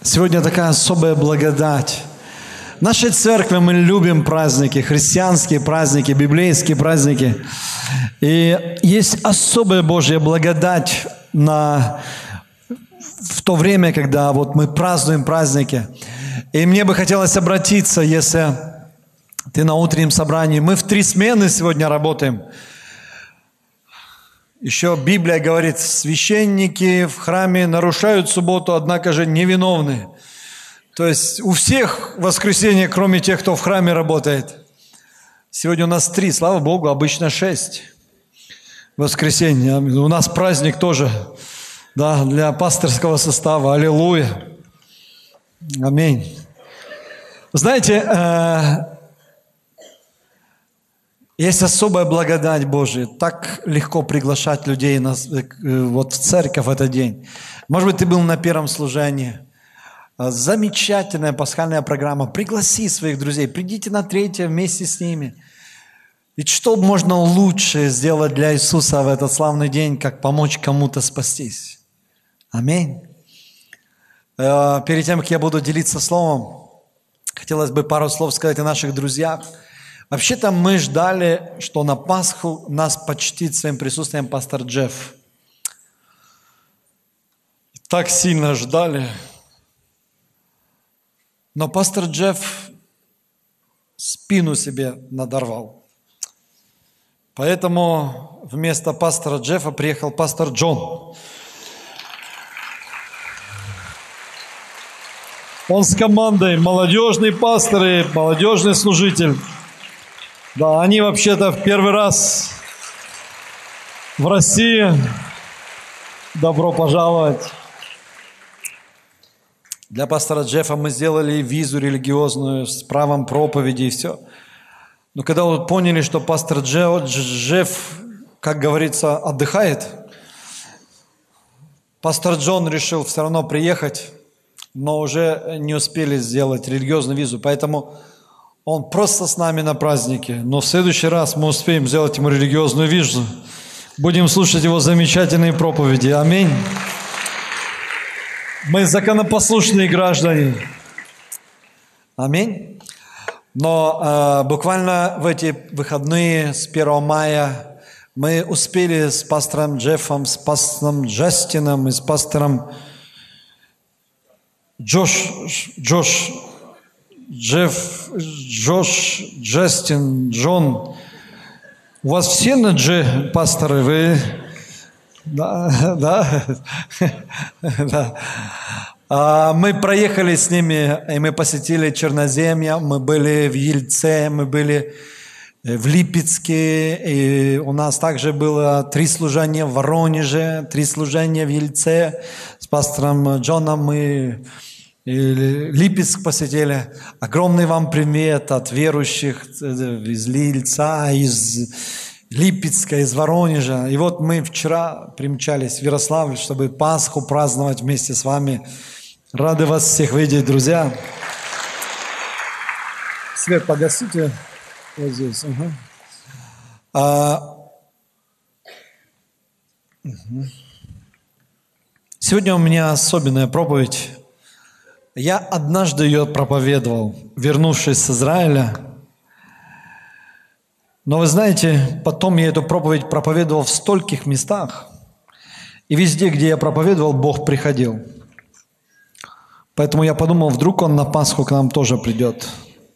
Сегодня такая особая благодать. В нашей церкви мы любим праздники, христианские праздники, библейские праздники. И есть особая Божья благодать в то время, когда вот мы празднуем праздники. И мне бы хотелось обратиться, если ты на утреннем собрании. Мы в 3 смены сегодня работаем. Еще Библия говорит, священники в храме нарушают субботу, однако же невиновны. То есть у всех воскресенье, кроме тех, кто в храме работает. Сегодня у нас 3, слава Богу, обычно 6 воскресенья. У нас праздник тоже, да, для пасторского состава. Аллилуйя. Аминь. Знаете, есть особая благодать Божия. Так легко приглашать людей вот в церковь в этот день. Может быть, ты был на первом служении. Замечательная пасхальная программа. Пригласи своих друзей. Придите на 3 вместе с ними. Ведь что можно лучше сделать для Иисуса в этот славный день, как помочь кому-то спастись? Аминь. Перед тем, как я буду делиться словом, хотелось бы пару слов сказать о наших друзьях. Вообще-то мы ждали, что на Пасху нас почтит своим присутствием пастор Джефф. Так сильно ждали. Но пастор Джефф спину себе надорвал. Поэтому вместо пастора Джеффа приехал пастор Джон. Он с командой, молодежный пастор и молодежный служитель. Да, они вообще-то в первый раз в России. Добро пожаловать. Для пастора Джеффа мы сделали визу религиозную с правом проповеди и все. Но когда вот поняли, что пастор Джефф, как говорится, отдыхает, пастор Джон решил все равно приехать, но уже не успели сделать религиозную визу, поэтому он просто с нами на празднике. Но в следующий раз мы успеем сделать ему религиозную визу. Будем слушать его замечательные проповеди. Аминь. Мы законопослушные граждане. Аминь. Но буквально в эти выходные с 1 мая мы успели с пастором Джеффом, с пастором Джастином и с пастором Джефф, Джош, Джастин, Джон. У вас все на Дж, пасторы, вы? Да, да. Мы проехали с ними, и мы посетили Черноземье, мы были в Ельце, мы были в Липецке, и у нас также было 3 служения в Воронеже, 3 служения в Ельце. С пастором Джоном мы Липецк посетили. Огромный вам привет от верующих из Ельца, из Липецка, из Воронежа. И вот мы вчера примчались в Ярославль, чтобы Пасху праздновать вместе с вами. Рады вас всех видеть, друзья. Свет погасите вот здесь. Сегодня у меня особенная проповедь. Я однажды ее проповедовал, вернувшись с Израиля. Но вы знаете, потом я эту проповедь проповедовал в стольких местах. И везде, где я проповедовал, Бог приходил. Поэтому я подумал, вдруг Он на Пасху к нам тоже придет.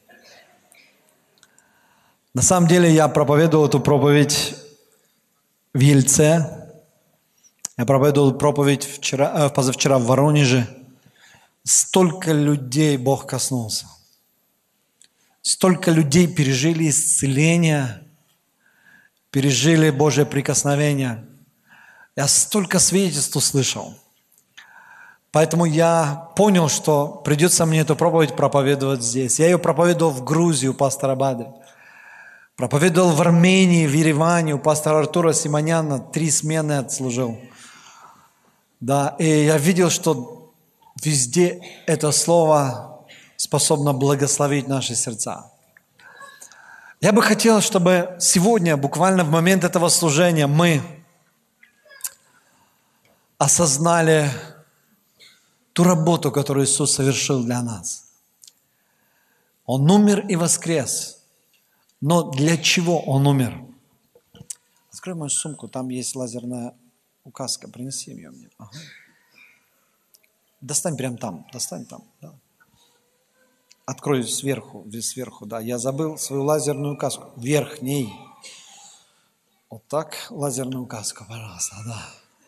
На самом деле я проповедовал эту проповедь в Ельце. Я проповедовал проповедь позавчера в Воронеже. Столько людей Бог коснулся. Столько людей пережили исцеление, пережили Божье прикосновение. Я столько свидетельств услышал. Поэтому я понял, что придется мне эту проповедь проповедовать здесь. Я ее проповедовал в Грузии у пастора Бады. Проповедовал в Армении, в Ереване у пастора Артура Симоняна. 3 смены отслужил. Да, и я видел, что везде это слово способно благословить наши сердца. Я бы хотел, чтобы сегодня, буквально в момент этого служения, мы осознали ту работу, которую Иисус совершил для нас. Он умер и воскрес. Но для чего Он умер? Открой мою сумку, там есть лазерная указка, принеси ее мне. Ага. Достань прямо там, достань там. Да. Открой сверху, да. Я забыл свою лазерную указку. Верхней. Вот так, лазерную указку, пожалуйста, да.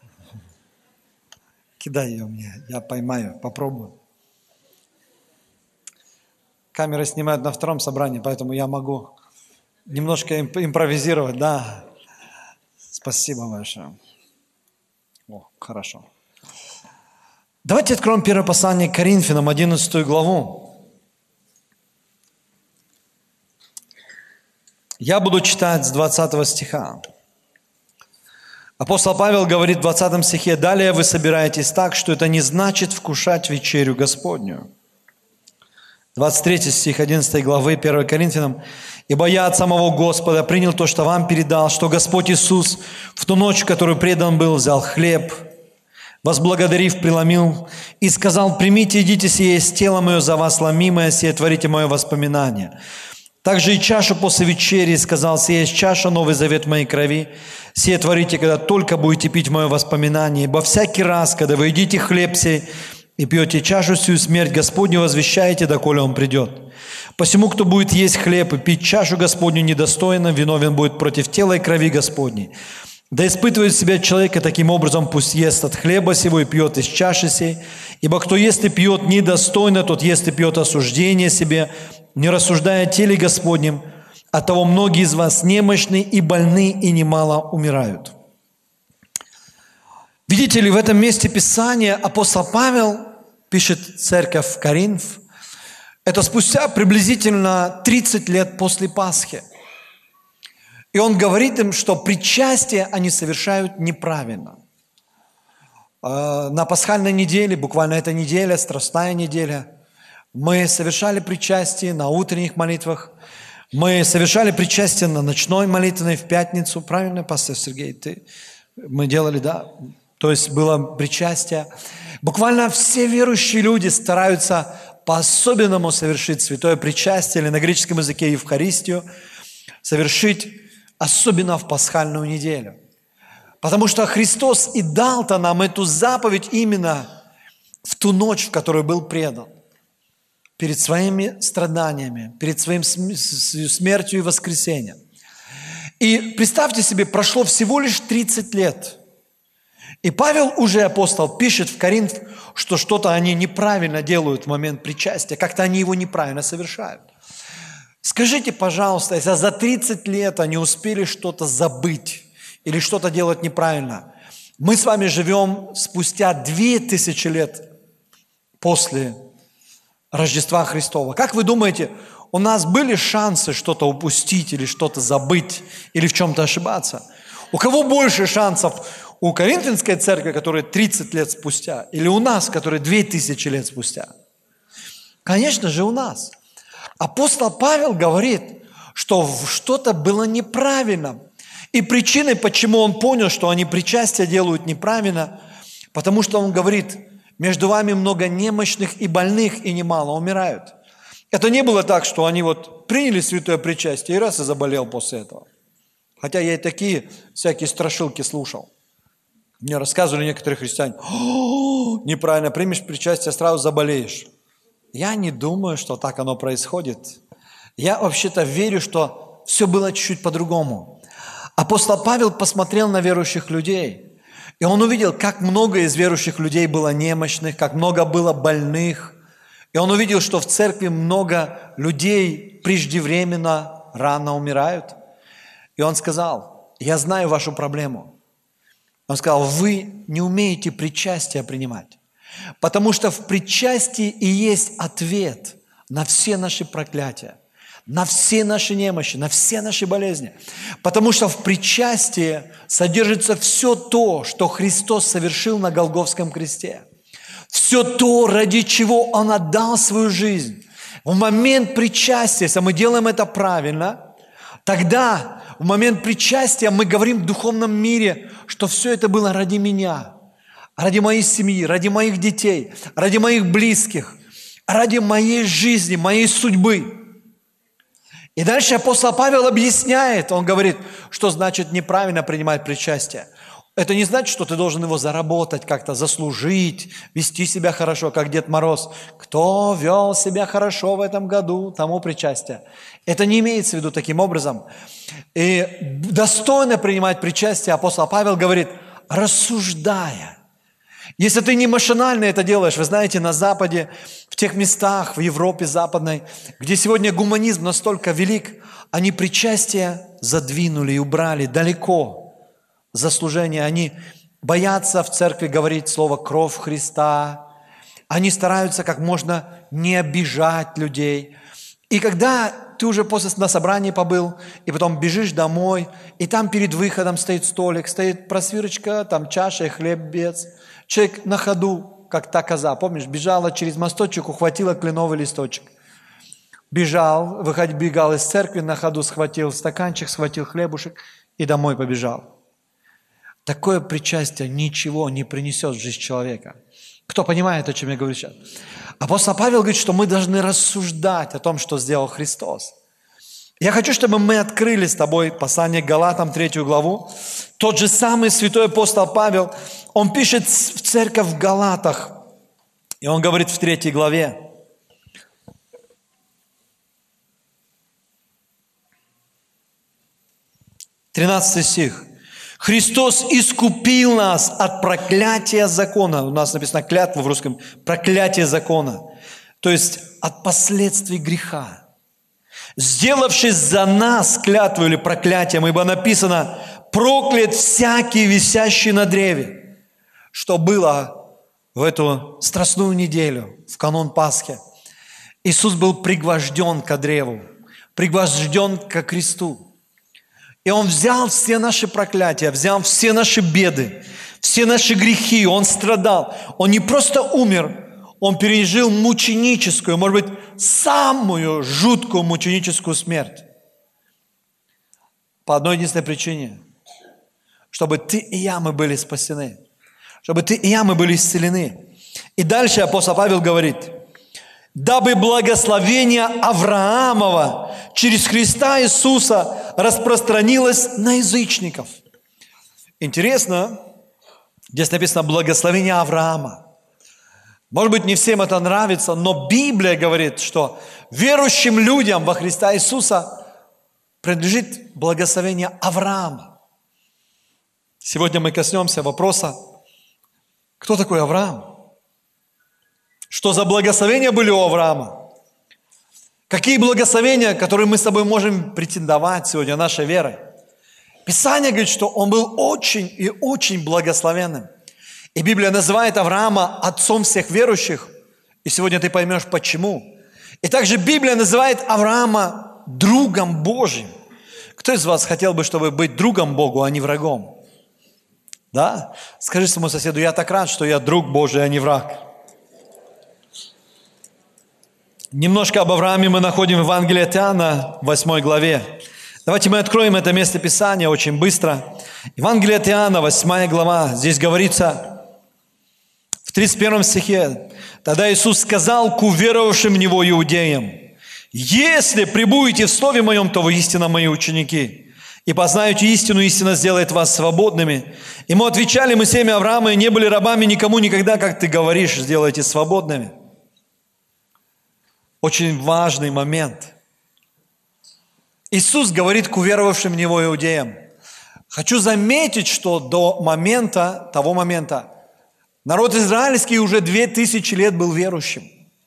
Кидай ее мне, я поймаю, попробую. Камеры снимают на втором собрании, поэтому я могу немножко импровизировать, да. Спасибо большое. О, хорошо. Давайте откроем первое послание к Коринфянам, 11 главу. Я буду читать с 20 стиха. Апостол Павел говорит в 20 стихе: «Далее вы собираетесь так, что это не значит вкушать вечерю Господню». 23 стих 11 главы 1 Коринфянам. «Ибо я от самого Господа принял то, что вам передал, что Господь Иисус в ту ночь, в которую предан был, взял хлеб, возблагодарив, преломил и сказал: примите, едите, сие есть тело мое за вас ломимое, сие творите мое воспоминание. Также и чашу после вечери сказал: сие есть чаша, новый завет в моей крови, сие творите, когда только будете пить в мое воспоминание. Ибо всякий раз, когда вы едите хлеб сей и пьете чашу сию, смерть Господню возвещаете, доколе Он придет. Посему, кто будет есть хлеб и пить чашу Господню недостойно, виновен будет против тела и крови Господней. Да испытывает себя человека таким образом, пусть ест от хлеба сего и пьет из чаши сей. Ибо кто ест и пьет недостойно, тот ест и пьет осуждение себе, не рассуждая о теле Господнем. Оттого многие из вас немощны и больны, и немало умирают». Видите ли, в этом месте Писания апостол Павел пишет церковь в Коринф. Это спустя приблизительно 30 лет после Пасхи. И он говорит им, что причастие они совершают неправильно. На пасхальной неделе, буквально эта неделя, страстная неделя, мы совершали причастие на утренних молитвах, мы совершали причастие на ночной молитвенной в пятницу. Правильно, пастор Сергей? Мы делали, да? То есть было причастие. Буквально все верующие люди стараются по-особенному совершить святое причастие, или на греческом языке Евхаристию, совершить особенно в пасхальную неделю. Потому что Христос и дал-то нам эту заповедь именно в ту ночь, в которую был предан. Перед своими страданиями, перед своим смертью и воскресением. И представьте себе, прошло всего лишь 30 лет. И Павел, уже апостол, пишет в Коринф, что что-то они неправильно делают в момент причастия, как-то они его неправильно совершают. Скажите, пожалуйста, если за 30 лет они успели что-то забыть или что-то делать неправильно, мы с вами живем спустя 2000 лет после Рождества Христова. Как вы думаете, у нас были шансы что-то упустить или что-то забыть или в чем-то ошибаться? У кого больше шансов? У Коринфянской церкви, которая 30 лет спустя, или у нас, которая 2000 лет спустя? Конечно же, у нас. Апостол Павел говорит, что что-то было неправильно. И причиной, почему он понял, что они причастие делают неправильно, потому что он говорит: между вами много немощных и больных, и немало умирают. Это не было так, что они вот приняли святое причастие и раз и заболел после этого. Хотя я и такие всякие страшилки слушал. Мне рассказывали некоторые христиане: неправильно примешь причастие, сразу заболеешь. Я не думаю, что так оно происходит. Я вообще-то верю, что все было чуть-чуть по-другому. Апостол Павел посмотрел на верующих людей, и он увидел, как много из верующих людей было немощных, как много было больных. И он увидел, что в церкви много людей преждевременно, рано умирают. И он сказал: я знаю вашу проблему. Он сказал: вы не умеете причастие принимать. Потому что в причастии и есть ответ на все наши проклятия, на все наши немощи, на все наши болезни. Потому что в причастии содержится все то, что Христос совершил на Голгофском кресте. Все то, ради чего Он отдал свою жизнь. В момент причастия, если мы делаем это правильно, тогда в момент причастия мы говорим в духовном мире, что все это было ради меня. ради моей семьи, ради моих детей, ради моих близких, ради моей жизни, моей судьбы. И дальше апостол Павел объясняет, он говорит, что значит неправильно принимать причастие. Это не значит, что ты должен его заработать, как-то заслужить, вести себя хорошо, как Дед Мороз. Кто вел себя хорошо в этом году, тому причастие. Это не имеется в виду таким образом. И достойно принимать причастие, апостол Павел говорит, рассуждая. Если ты не машинально это делаешь, вы знаете, на Западе, в тех местах, в Европе западной, где сегодня гуманизм настолько велик, они причастие задвинули и убрали далеко за служение. Они боятся в церкви говорить слово «кровь Христа». Они стараются как можно не обижать людей. И когда ты уже на собрании побыл, и потом бежишь домой, и там перед выходом стоит столик, стоит просвирочка, там чаша и хлебец. Человек на ходу, как та коза, помнишь, бежала через мосточек, ухватила кленовый листочек. Бежал, бегал из церкви, на ходу схватил стаканчик, схватил хлебушек и домой побежал. Такое причастие ничего не принесет в жизнь человека. Кто понимает, о чем я говорю сейчас? Апостол Павел говорит, что мы должны рассуждать о том, что сделал Христос. Я хочу, чтобы мы открыли с тобой послание к Галатам, 3 главу. Тот же самый святой апостол Павел, он пишет в церковь в Галатах, и он говорит в 3 главе. «13 стих. Христос искупил нас от проклятия закона». У нас написано клятва в русском. Проклятие закона. То есть от последствий греха. «Сделавшись за нас клятву или проклятием, ибо написано, проклят всякий, висящий на древе». Что было в эту страстную неделю, в канун Пасхи? Иисус был пригвожден ко древу, пригвожден ко кресту. И Он взял все наши проклятия, взял все наши беды, все наши грехи. Он страдал. Он не просто умер, Он пережил мученическую, может быть, самую жуткую мученическую смерть. По одной единственной причине. Чтобы ты и я, мы были спасены. Чтобы ты и я, мы были исцелены. И дальше апостол Павел говорит, дабы благословение Авраамова через Христа Иисуса распространилось на язычников. Интересно, здесь написано благословение Авраама. Может быть, не всем это нравится, но Библия говорит, что верующим людям во Христа Иисуса принадлежит благословение Авраама. Сегодня мы коснемся вопроса, кто такой Авраам? Что за благословения были у Авраама? Какие благословения, которые мы с тобой можем претендовать сегодня нашей верой? Писание говорит, что он был очень и очень благословенным. И Библия называет Авраама отцом всех верующих. И сегодня ты поймешь, почему. И также Библия называет Авраама другом Божьим. Кто из вас хотел бы, чтобы быть другом Богу, а не врагом? Да? Скажи своему соседу, я так рад, что я друг Божий, а не враг. Немножко об Аврааме мы находим в Евангелии от Иоанна, 8 главе. Давайте мы откроем это место Писания очень быстро. Евангелие от Иоанна, 8 глава. Здесь говорится в 31 стихе. Тогда Иисус сказал к уверовавшим в Него иудеям, «Если пребудете в Слове Моем, то вы истинно Мои ученики, и познаете истину, истина сделает вас свободными». Ему отвечали мы семя Авраама, и не были рабами никому никогда, как ты говоришь, сделайте свободными. Очень важный момент. Иисус говорит к уверовавшим в Него иудеям. Хочу заметить, что до того момента, народ израильский уже 2000 лет был верующим.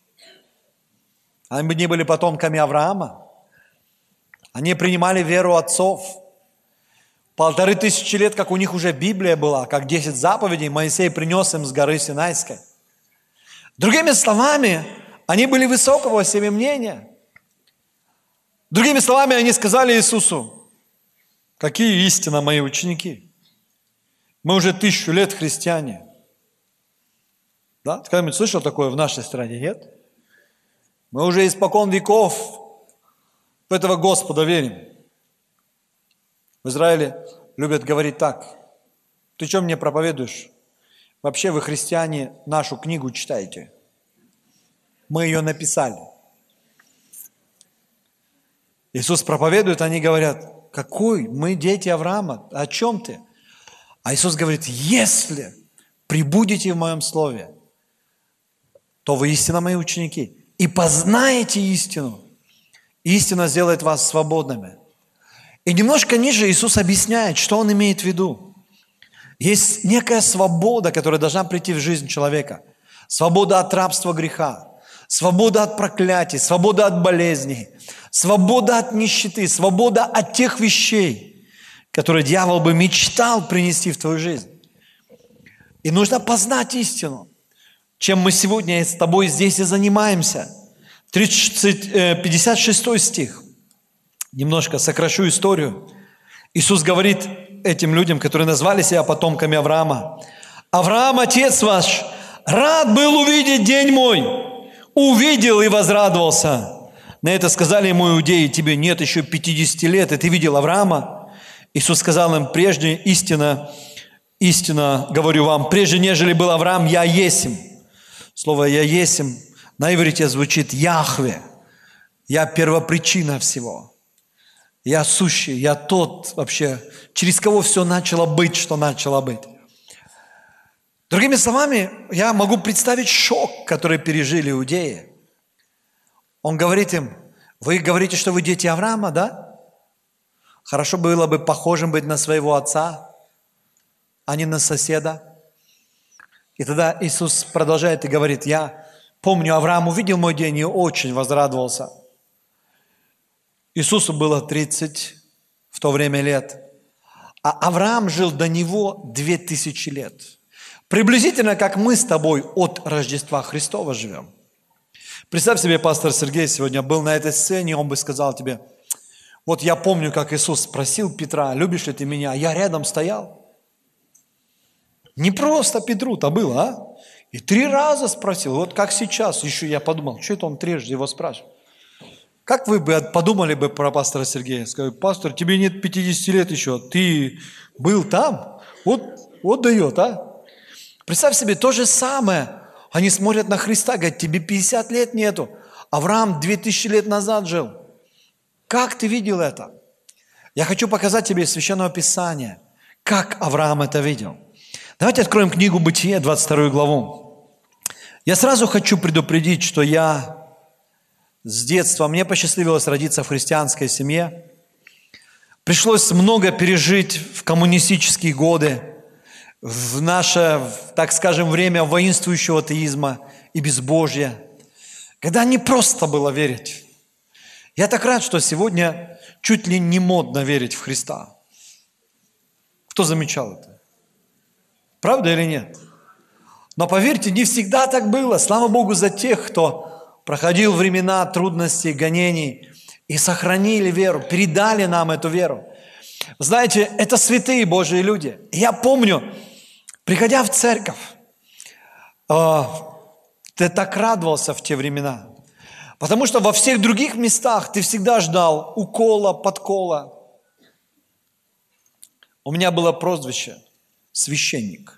Они не были потомками Авраама. Они принимали веру отцов. 1500 лет, как у них уже Библия была, как 10 заповедей Моисей принес им с горы Синайской. Другими словами, они были высокого о себе мнения. Другими словами, они сказали Иисусу, какие истинно Мои ученики? Мы уже 1000 лет христиане. Да? Ты когда-нибудь слышал такое в нашей стране? Нет? Мы уже испокон веков в этого Господа верим. В Израиле любят говорить так. Ты что мне проповедуешь? Вообще вы, христиане, нашу книгу читаете. Мы ее написали. Иисус проповедует, они говорят, какой? Мы дети Авраама. О чем ты? А Иисус говорит, если пребудете в моем слове, то вы истинно мои ученики. И познаете истину. Истина сделает вас свободными. И немножко ниже Иисус объясняет, что Он имеет в виду. Есть некая свобода, которая должна прийти в жизнь человека. Свобода от рабства греха. Свобода от проклятий. Свобода от болезней. Свобода от нищеты. Свобода от тех вещей, которые дьявол бы мечтал принести в твою жизнь. И нужно познать истину. Чем мы сегодня с тобой здесь и занимаемся. 56 стих. Немножко сокращу историю. Иисус говорит этим людям, которые назвали себя потомками Авраама. Авраам, отец ваш, рад был увидеть день мой. Увидел и возрадовался. На это сказали ему иудеи, тебе нет еще 50 лет, и ты видел Авраама? Иисус сказал им, прежде истинно говорю вам, прежде нежели был Авраам, я есмь. Слово «я есмь» на иврите звучит «Яхве». Я первопричина всего. Я сущий, я тот вообще, через кого все начало быть, что начало быть. Другими словами, я могу представить шок, который пережили иудеи. Он говорит им, вы говорите, что вы дети Авраама, да? Хорошо было бы похожим быть на своего отца, а не на соседа. И тогда Иисус продолжает и говорит, я помню, Авраам увидел мой день и очень возрадовался. Иисусу было 30 в то время лет, а Авраам жил до него 2000 лет. Приблизительно, как мы с тобой от Рождества Христова живем. Представь себе, пастор Сергей сегодня был на этой сцене, он бы сказал тебе, вот я помню, как Иисус спросил Петра, любишь ли ты меня? Я рядом стоял. Не просто Петру-то было, а? И 3 раза спросил, вот как сейчас, еще я подумал, что это он трижды его спрашивает. Как вы бы подумали бы про пастора Сергея? Сказали, пастор, тебе нет 50 лет еще, ты был там? Вот дает, а? Представь себе, то же самое. Они смотрят на Христа, говорят, тебе 50 лет нету. Авраам 2000 лет назад жил. Как ты видел это? Я хочу показать тебе из Священного Писания, как Авраам это видел. Давайте откроем книгу Бытие, 22 главу. Я сразу хочу предупредить, что я с детства, мне посчастливилось родиться в христианской семье. Пришлось много пережить в коммунистические годы, в наше, так скажем, время воинствующего атеизма и безбожья, когда не просто было верить. Я так рад, что сегодня чуть ли не модно верить в Христа. Кто замечал это? Правда или нет? Но поверьте, не всегда так было. Слава Богу за тех, кто проходил времена трудностей, гонений и сохранили веру, передали нам эту веру. Знаете, это святые Божьи люди. Я помню, приходя в церковь, ты так радовался в те времена, потому что во всех других местах ты всегда ждал укола, подкола. У меня было прозвище священник.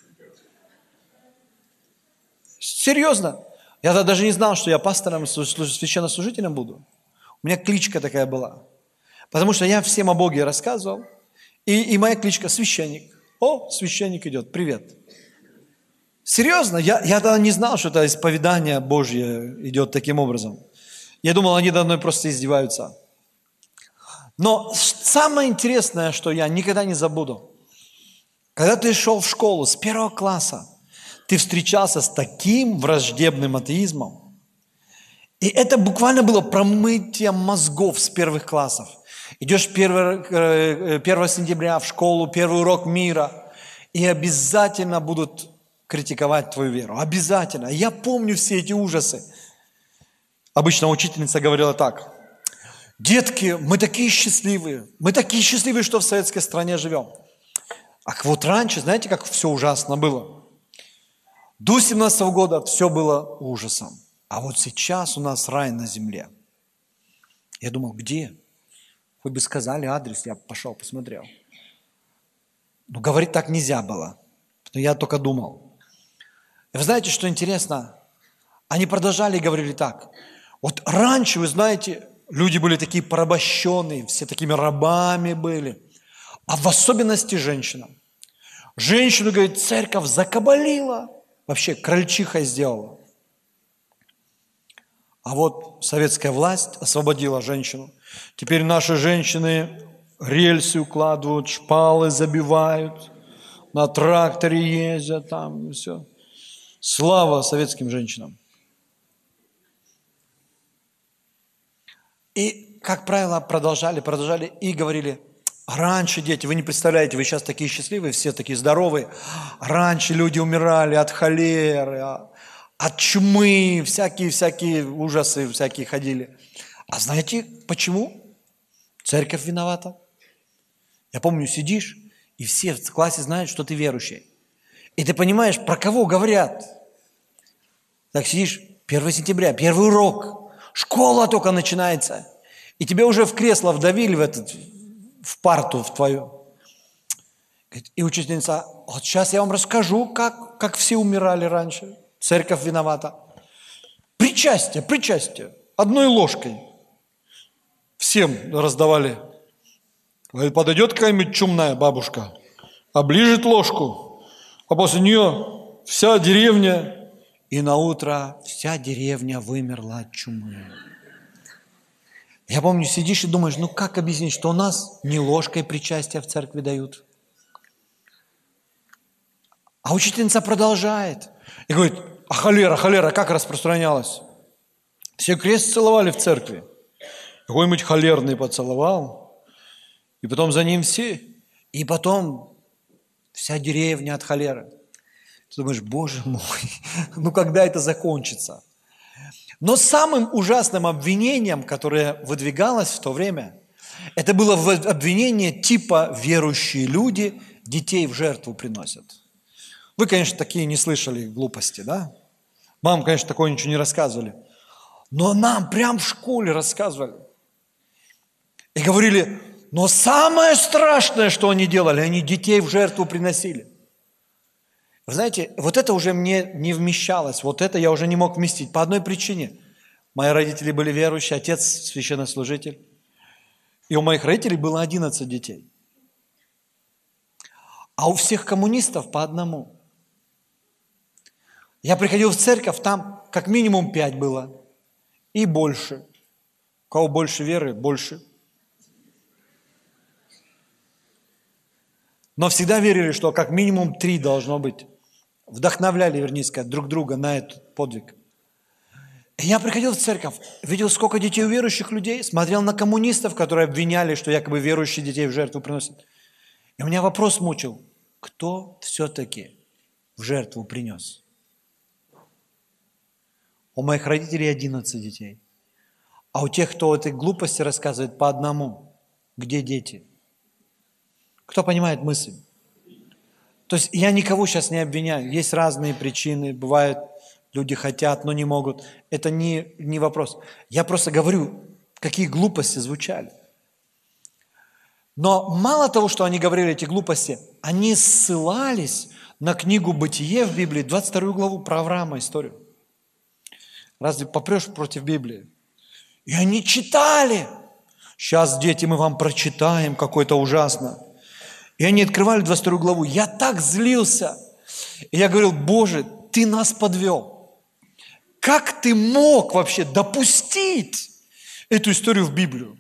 Серьезно. Я тогда даже не знал, что я пастором, священнослужителем буду. У меня кличка такая была. Потому что я всем о Боге рассказывал. И моя кличка священник. О, священник идет, привет. Серьезно, я тогда не знал, что это исповедание Божье идет таким образом. Я думал, они надо мной просто издеваются. Но самое интересное, что я никогда не забуду. Когда ты шел в школу с 1 класса, ты встречался с таким враждебным атеизмом. И это буквально было промытие мозгов с первых классов. Идешь 1 сентября в школу, первый урок мира, и обязательно будут критиковать твою веру. Обязательно. Я помню все эти ужасы. Обычно учительница говорила так. Детки, мы такие счастливые, что в советской стране живем. А вот раньше, знаете, как все ужасно было? До 17 года все было ужасом. А вот сейчас у нас рай на земле. Я думал, где? Хоть бы сказали адрес, я пошел, посмотрел. Но говорить так нельзя было. Но я только думал. И вы знаете, что интересно? Они продолжали и говорили так. Вот раньше, вы знаете, люди были такие порабощенные, все такими рабами были. А в особенности женщина. Женщину, говорит, церковь закабалила. Вообще крольчихой сделала. А вот советская власть освободила женщину. Теперь наши женщины рельсы укладывают, шпалы забивают, на тракторе ездят там и все. Слава советским женщинам. И, как правило, продолжали и говорили, раньше, дети, вы не представляете, вы сейчас такие счастливые, все такие здоровые. Раньше люди умирали от холеры, от чумы, всякие ужасы всякие ходили. А знаете, почему? Церковь виновата. Я помню, сидишь, и все в классе знают, что ты верующий. И ты понимаешь, про кого говорят. Так сидишь, 1 сентября, первый урок, школа только начинается, и тебя уже в кресло вдавили в парту в твою. И учительница, вот сейчас я вам расскажу, как все умирали раньше. Церковь виновата. Причастие. Одной ложкой. Всем раздавали. Подойдет какая-нибудь чумная бабушка, оближет ложку, а после нее вся деревня, и на утро вся деревня вымерла от чумы. Я помню, сидишь и думаешь, ну как объяснить, что у нас не ложкой причастия в церкви дают? А учительница продолжает и говорит, а холера как распространялась? Все крест целовали в церкви. Какой-нибудь холерный поцеловал, и потом за ним все, и потом вся деревня от холеры. Ты думаешь, Боже мой, ну когда это закончится? Но самым ужасным обвинением, которое выдвигалось в то время, это было обвинение типа «верующие люди детей в жертву приносят». Вы, конечно, такие не слышали глупости, да? Вам, конечно, такое ничего не рассказывали. Но нам прям в школе рассказывали. И говорили, но самое страшное, что они делали, они детей в жертву приносили. Вы знаете, вот это уже мне не вмещалось, вот это я уже не мог вместить по одной причине. Мои родители были верующие, отец священнослужитель. И у моих родителей было 11 детей. А у всех коммунистов по одному. Я приходил в церковь, там как минимум 5 было. И больше. У кого больше веры, больше. Но всегда верили, что как минимум 3 должно быть. Вдохновляли, вернее сказать, друг друга на этот подвиг. И я приходил в церковь, видел, сколько детей у верующих людей, смотрел на коммунистов, которые обвиняли, что якобы верующие детей в жертву приносят. И у меня вопрос мучил, кто все-таки в жертву принес? У моих родителей 11 детей. А у тех, кто этой глупости рассказывает, по одному. Где дети? Кто понимает мысль? То есть я никого сейчас не обвиняю. Есть разные причины. Бывает, люди хотят, но не могут. Это не вопрос. Я просто говорю, какие глупости звучали. Но мало того, что они говорили эти глупости, они ссылались на книгу «Бытие» в Библии, 22 главу про Авраама историю. Разве попрешь против Библии? И они читали. Сейчас, дети, мы вам прочитаем какое-то ужасно. И они открывали 22 главу. Я так злился. И я говорил, Боже, Ты нас подвел. Как Ты мог вообще допустить эту историю в Библию?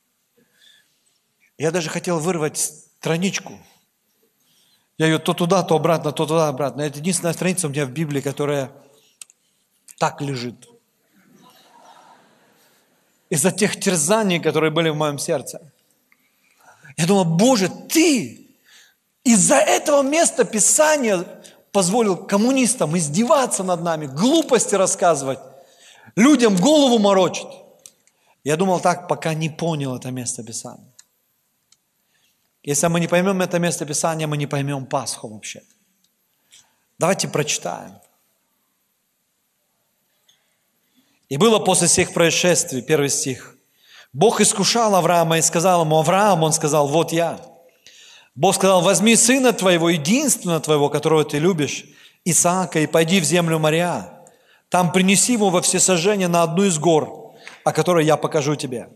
Я даже хотел вырвать страничку. Я ее то туда, то обратно, то туда, обратно. Это единственная страница у меня в Библии, которая так лежит. Из-за тех терзаний, которые были в моем сердце. Я думал, Боже, Ты из-за этого места Писания позволил коммунистам издеваться над нами, глупости рассказывать, людям голову морочить. Я думал так, пока не понял это место Писания. Если мы не поймем это место Писания, мы не поймем Пасху вообще. Давайте прочитаем. И было после всех происшествий, 1 стих. Бог искушал Авраама и сказал ему, Авраам, он сказал, вот я. Бог сказал, возьми сына твоего, единственного твоего, которого ты любишь, Исаака и пойди в землю Мориа. Там принеси его во всесожжение на одну из гор, о которой я покажу тебе».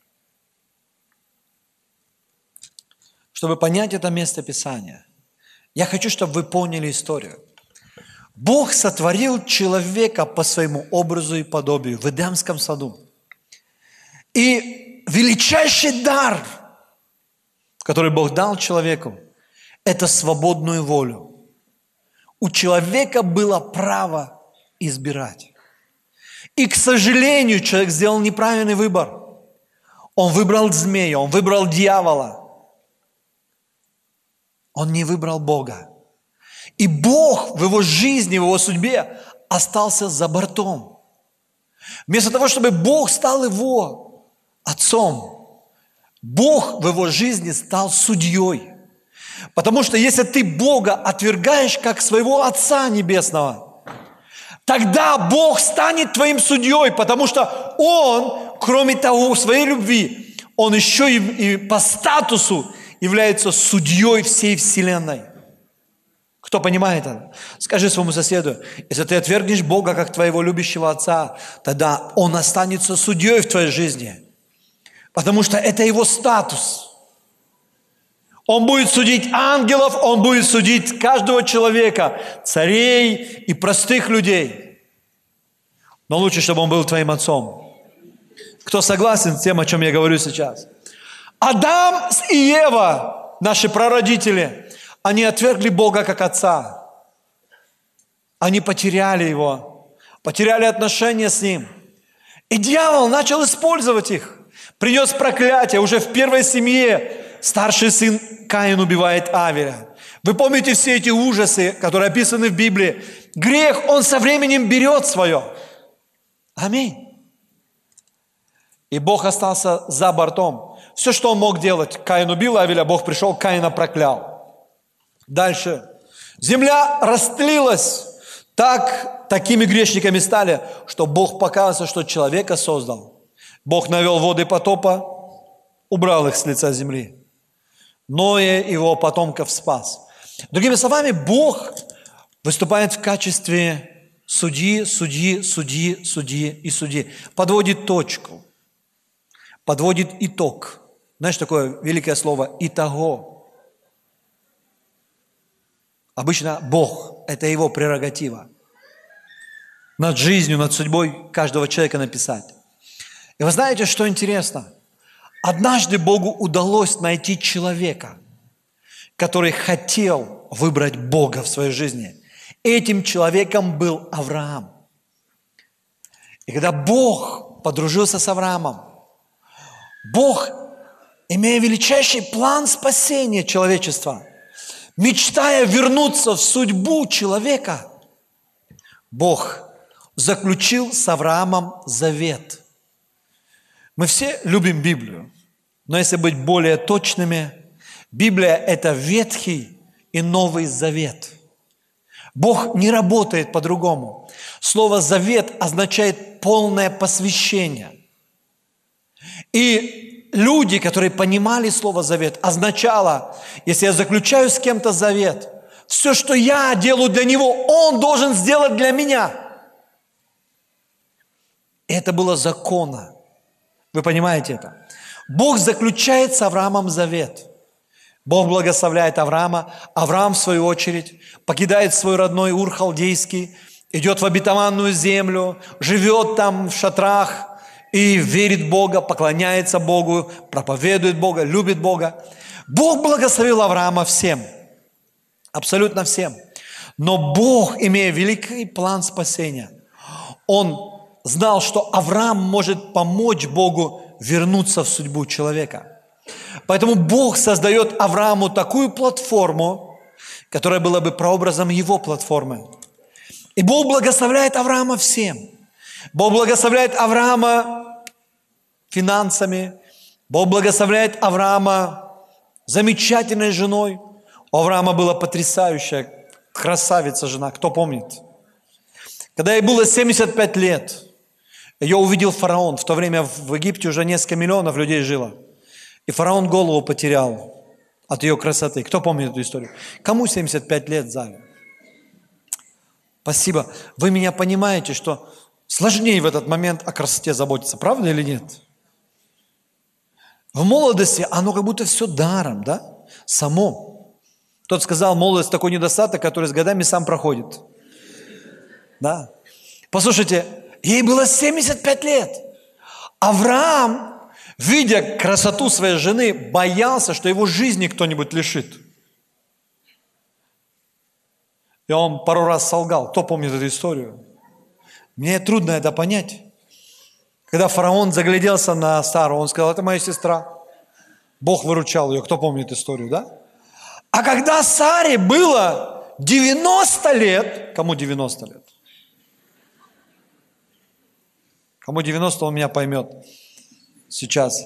Чтобы понять это место Писания, я хочу, чтобы вы поняли историю. Бог сотворил человека по своему образу и подобию в Эдемском саду. И величайший дар, который Бог дал человеку, это свободную волю. У человека было право избирать. И, к сожалению, человек сделал неправильный выбор. Он выбрал змея, он выбрал дьявола. Он не выбрал Бога. И Бог в его жизни, в его судьбе остался за бортом. Вместо того, чтобы Бог стал его отцом, Бог в его жизни стал судьей. Потому что если ты Бога отвергаешь как своего Отца Небесного, тогда Бог станет твоим судьей, потому что Он, кроме того, своей любви, Он еще и по статусу является судьей всей вселенной. Кто понимает это? Скажи своему соседу: если ты отвергнешь Бога как твоего любящего Отца, тогда Он останется судьей в твоей жизни. Потому что это Его статус. Он будет судить ангелов, Он будет судить каждого человека, царей и простых людей. Но лучше, чтобы Он был твоим отцом. Кто согласен с тем, о чем я говорю сейчас? Адам и Ева, наши прародители, они отвергли Бога как Отца. Они потеряли Его, потеряли отношения с Ним. И дьявол начал использовать их. Принес проклятие. Уже в первой семье старший сын Каин убивает Авеля. Вы помните все эти ужасы, которые описаны в Библии? Грех, он со временем берет свое. Аминь. И Бог остался за бортом. Все, что он мог делать, Каин убил Авеля, Бог пришел, Каина проклял. Дальше. Земля растлилась. Такими грешниками стали, что Бог показывается, что человека создал. Бог навел воды потопа, убрал их с лица земли. Ноя и его потомков спас. Другими словами, Бог выступает в качестве судьи, и судьи. Подводит точку. Подводит итог. Знаешь, такое великое слово «итого». Обычно Бог – это Его прерогатива. Над жизнью, над судьбой каждого человека написать. И вы знаете, что интересно? Однажды Богу удалось найти человека, который хотел выбрать Бога в своей жизни. Этим человеком был Авраам. И когда Бог подружился с Авраамом, Бог, имея величайший план спасения человечества, мечтая вернуться в судьбу человека, Бог заключил с Авраамом завет. Мы все любим Библию, но если быть более точными, Библия – это Ветхий и Новый Завет. Бог не работает по-другому. Слово «завет» означает полное посвящение. И люди, которые понимали слово «завет», означало, если я заключаю с кем-то завет, все, что я делаю для него, он должен сделать для меня. И это было законно. Вы понимаете это? Бог заключает с Авраамом завет. Бог благословляет Авраама. Авраам, в свою очередь, покидает свой родной Ур Халдейский, идет в обетованную землю, живет там в шатрах и верит в Бога, поклоняется Богу, проповедует Бога, любит Бога. Бог благословил Авраама всем, абсолютно всем. Но Бог, имея великий план спасения, Он знал, что Авраам может помочь Богу вернуться в судьбу человека. Поэтому Бог создает Аврааму такую платформу, которая была бы прообразом его платформы. И Бог благословляет Авраама всем. Бог благословляет Авраама финансами. Бог благословляет Авраама замечательной женой. У Авраама была потрясающая, красавица жена. Кто помнит? Когда ей было 75 лет, ее увидел фараон. В то время в Египте уже несколько миллионов людей жило. И фараон голову потерял от ее красоты. Кто помнит эту историю? Кому 75 лет в зале? Спасибо. Вы меня понимаете, что сложнее в этот момент о красоте заботиться, правда или нет? В молодости оно как будто все даром, да? Само. Тот сказал, молодость такой недостаток, который с годами сам проходит. Да? Послушайте, ей было 75 лет. Авраам, видя красоту своей жены, боялся, что его жизни кто-нибудь лишит. И он пару раз солгал. Кто помнит эту историю? Мне трудно это понять. Когда фараон загляделся на Сару, он сказал, это моя сестра. Бог выручал ее. Кто помнит историю, да? А когда Саре было 90 лет, кому 90 лет? Кому 90, он меня поймет сейчас.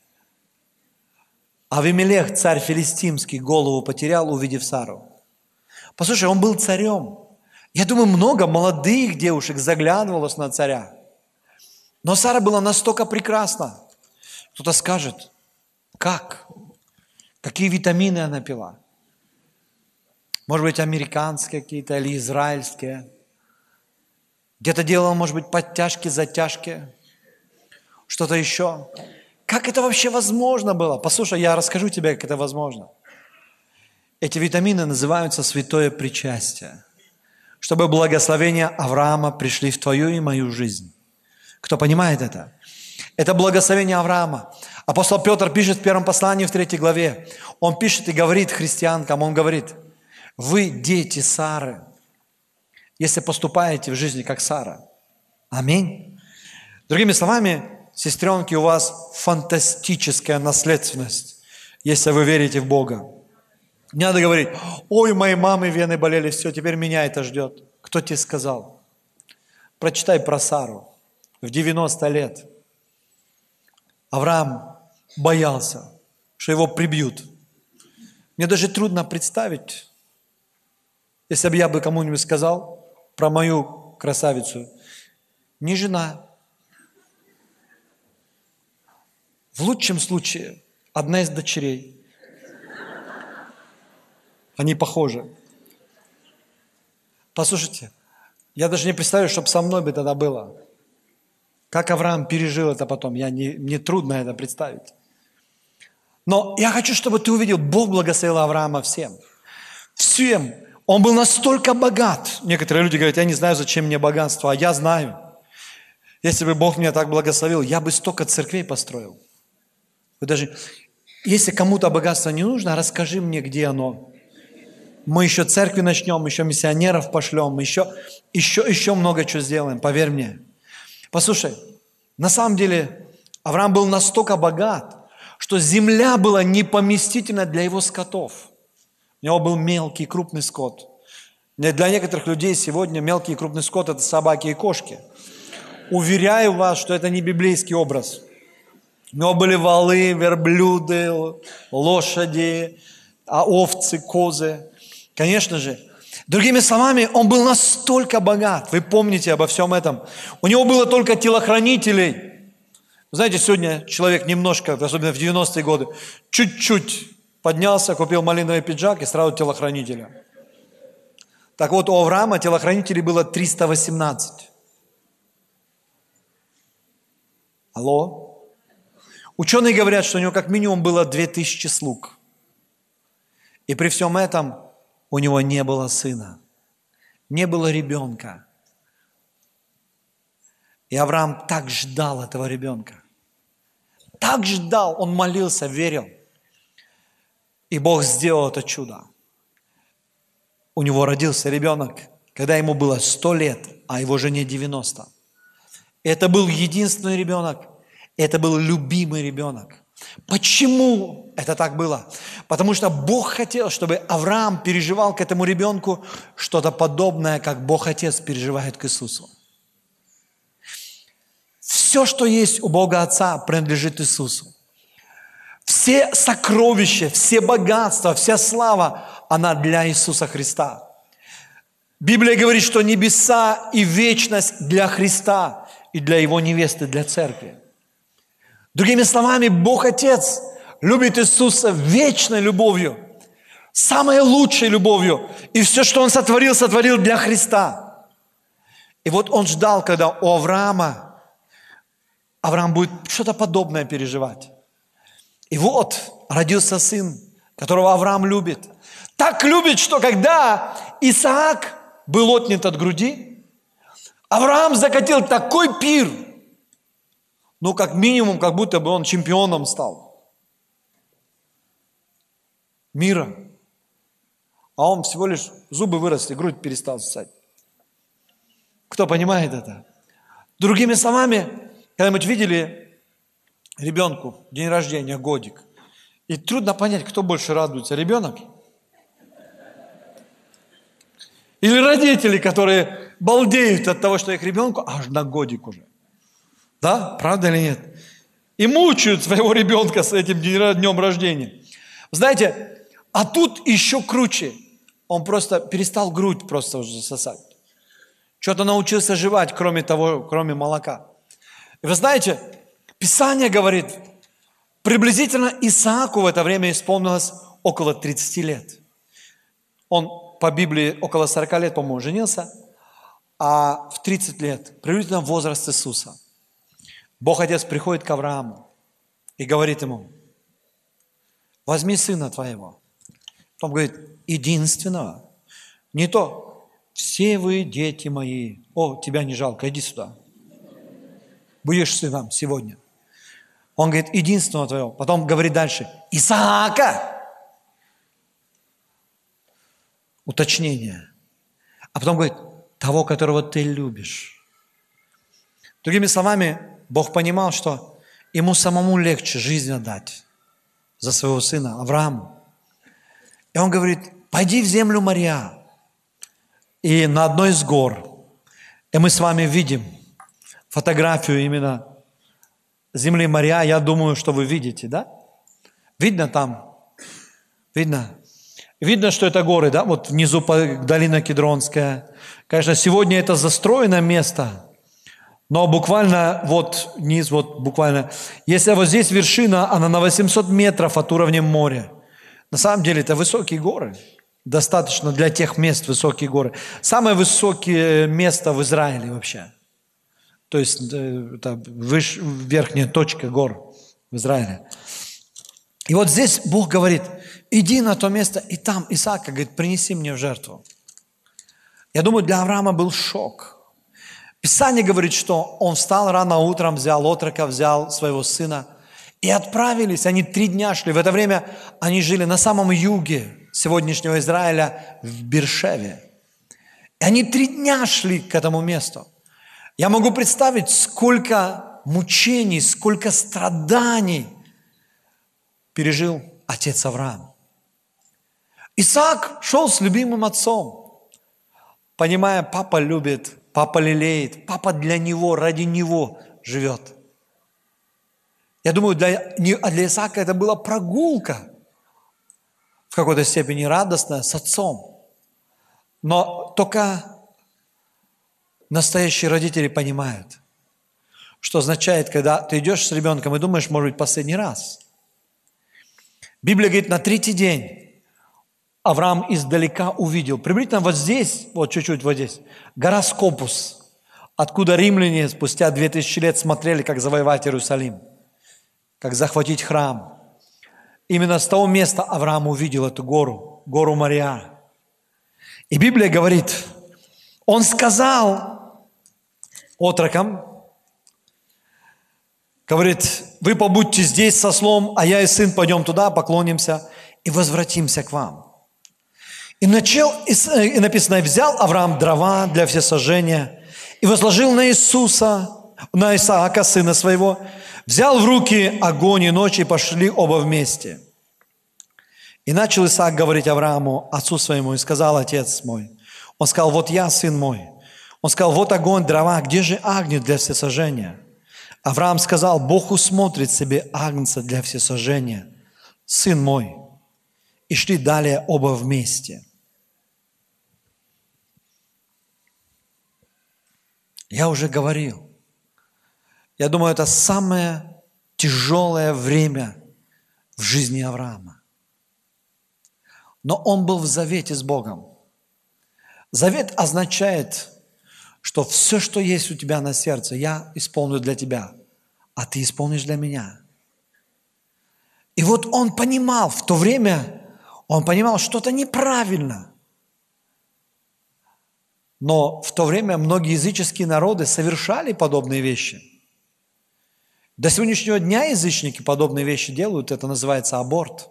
Авимелех, царь филистимский, голову потерял, увидев Сару. Послушай, он был царем. Я думаю, много молодых девушек заглядывалось на царя. Но Сара была настолько прекрасна. Кто-то скажет, как? Какие витамины она пила? Может быть, американские какие-то или израильские. Где-то делала, может быть, подтяжки, затяжки. Что-то еще. Как это вообще возможно было? Послушай, я расскажу тебе, как это возможно. Эти витамины называются святое причастие. Чтобы благословения Авраама пришли в твою и мою жизнь. Кто понимает это? Это благословение Авраама. Апостол Петр пишет в первом послании, в 3 главе. Он пишет и говорит христианкам, он говорит, вы дети Сары, если поступаете в жизни как Сара. Аминь. Другими словами, сестренки, у вас фантастическая наследственность, если вы верите в Бога. Не надо говорить, ой, у моей мамы вены болели, все, теперь меня это ждет. Кто тебе сказал? Прочитай про Сару. В 90 лет Авраам боялся, что его прибьют. Мне даже трудно представить, если бы я кому-нибудь сказал про мою красавицу, не жена. В лучшем случае одна из дочерей. Они похожи. Послушайте, я даже не представляю, чтобы со мной бы тогда было. Как Авраам пережил это потом, мне трудно это представить. Но я хочу, чтобы ты увидел, Бог благословил Авраама всем. Всем. Он был настолько богат. Некоторые люди говорят, я не знаю, зачем мне богатство, а я знаю. Если бы Бог меня так благословил, я бы столько церквей построил. Вы даже, если кому-то богатство не нужно, расскажи мне, где оно. Мы еще церкви начнем, еще миссионеров пошлем, еще много чего сделаем, поверь мне. Послушай, на самом деле Авраам был настолько богат, что земля была непоместительна для его скотов. У него был мелкий, крупный скот. Для некоторых людей сегодня мелкий и крупный скот – это собаки и кошки. Уверяю вас, что это не библейский образ. У него были волы, верблюды, лошади, овцы, козы. Конечно же. Другими словами, он был настолько богат. Вы помните обо всем этом. У него было только телохранителей. Знаете, сегодня человек немножко, особенно в 90-е годы, чуть-чуть поднялся, купил малиновый пиджак и сразу телохранителя. Так вот, у Авраама телохранителей было 318. Алло? Ученые говорят, что у него как минимум было 2000 слуг. И при всем этом у него не было сына, не было ребенка. И Авраам так ждал этого ребенка. Так ждал, он молился, верил. И Бог сделал это чудо. У него родился ребенок, когда ему было 100 лет, а его жене 90. Это был единственный ребенок. Это был любимый ребенок. Почему это так было? Потому что Бог хотел, чтобы Авраам переживал к этому ребенку что-то подобное, как Бог Отец переживает к Иисусу. Все, что есть у Бога Отца, принадлежит Иисусу. Все сокровища, все богатства, вся слава, она для Иисуса Христа. Библия говорит, что небеса и вечность для Христа и для Его невесты, для церкви. Другими словами, Бог Отец любит Иисуса вечной любовью, самой лучшей любовью. И все, что Он сотворил, сотворил для Христа. И вот он ждал, когда у Авраам будет что-то подобное переживать. И вот родился сын, которого Авраам любит. Так любит, что когда Исаак был отнят от груди, Авраам закатил такой пир, ну, как минимум, как будто бы он чемпионом стал мира. А он всего лишь зубы выросли, грудь перестал ссать. Кто понимает это? Другими словами, когда-нибудь видели ребенку день рождения, годик, и трудно понять, кто больше радуется, ребенок или родители, которые балдеют от того, что их ребенку аж на годик уже. Да? Правда или нет? И мучают своего ребенка с этим днем рождения. Знаете, а тут еще круче. Он просто перестал грудь просто уже сосать. Что-то научился жевать, кроме молока. И вы знаете, Писание говорит, приблизительно Исааку в это время исполнилось около 30 лет. Он по Библии около 40 лет, по-моему, женился, а в 30 лет, приблизительно возраст Иисуса, Бог Отец приходит к Аврааму и говорит ему, возьми сына твоего. Он говорит, единственного. Не то, все вы дети мои. О, тебя не жалко, иди сюда. Будешь сыном сегодня. Он говорит, единственного твоего. Потом говорит дальше, Исаака. Уточнение. А потом говорит, того, которого ты любишь. Другими словами, Бог понимал, что ему самому легче жизнь отдать за своего сына Аврааму. И он говорит, пойди в землю Мория. И на одной из гор, и мы с вами видим фотографию именно земли Мория, я думаю, что вы видите, да? Видно там? Видно? Видно, что это горы, да? Вот внизу долина Кедронская. Конечно, сегодня это застроенное место, но буквально вот низ, вот буквально. Если вот здесь вершина, она на 800 метров от уровня моря. На самом деле это высокие горы. Достаточно для тех мест высокие горы. Самое высокое место в Израиле вообще. То есть это верхняя точка гор в Израиле. И вот здесь Бог говорит, иди на то место, и там Исаака говорит, принеси мне в жертву. Я думаю, для Авраама был шок. Писание говорит, что он встал рано утром, взял отрока, взял своего сына, и отправились, они 3 дня шли. В это время они жили на самом юге сегодняшнего Израиля, в Бершеве. И они 3 дня шли к этому месту. Я могу представить, сколько мучений, сколько страданий пережил отец Авраам. Исаак шел с любимым отцом, понимая, папа любит, папа лелеет, папа для него, ради него живет. Я думаю, для Исаака это была прогулка, в какой-то степени радостная, с отцом. Но только настоящие родители понимают, что означает, когда ты идешь с ребенком и думаешь, может быть, последний раз. Библия говорит, на 3-й день Авраам издалека увидел, приблизительно вот здесь, вот чуть-чуть вот здесь, гора Скопус, откуда римляне спустя 2000 лет смотрели, как завоевать Иерусалим, как захватить храм. Именно с того места Авраам увидел эту гору, гору Мория. И Библия говорит, он сказал отрокам, говорит, вы побудьте здесь со слом, а я и сын пойдем туда, поклонимся и возвратимся к вам. И написано, взял Авраам дрова для всесожжения и возложил на Исаака, сына своего, взял в руки огонь и ночь, и пошли оба вместе. И начал Исаак говорить Аврааму, отцу своему, и сказал, отец мой. Он сказал, вот я, сын мой. Он сказал, вот огонь, дрова, где же агнец для всесожжения? Авраам сказал, Бог усмотрит себе агнца для всесожжения, сын мой. И шли далее оба вместе. Я уже говорил, я думаю, это самое тяжелое время в жизни Авраама. Но он был в завете с Богом. Завет означает, что все, что есть у тебя на сердце, я исполню для тебя, а ты исполнишь для меня. И вот он понимал, в то время он понимал, что-то неправильно. Но в то время многие языческие народы совершали подобные вещи. До сегодняшнего дня язычники подобные вещи делают, это называется аборт.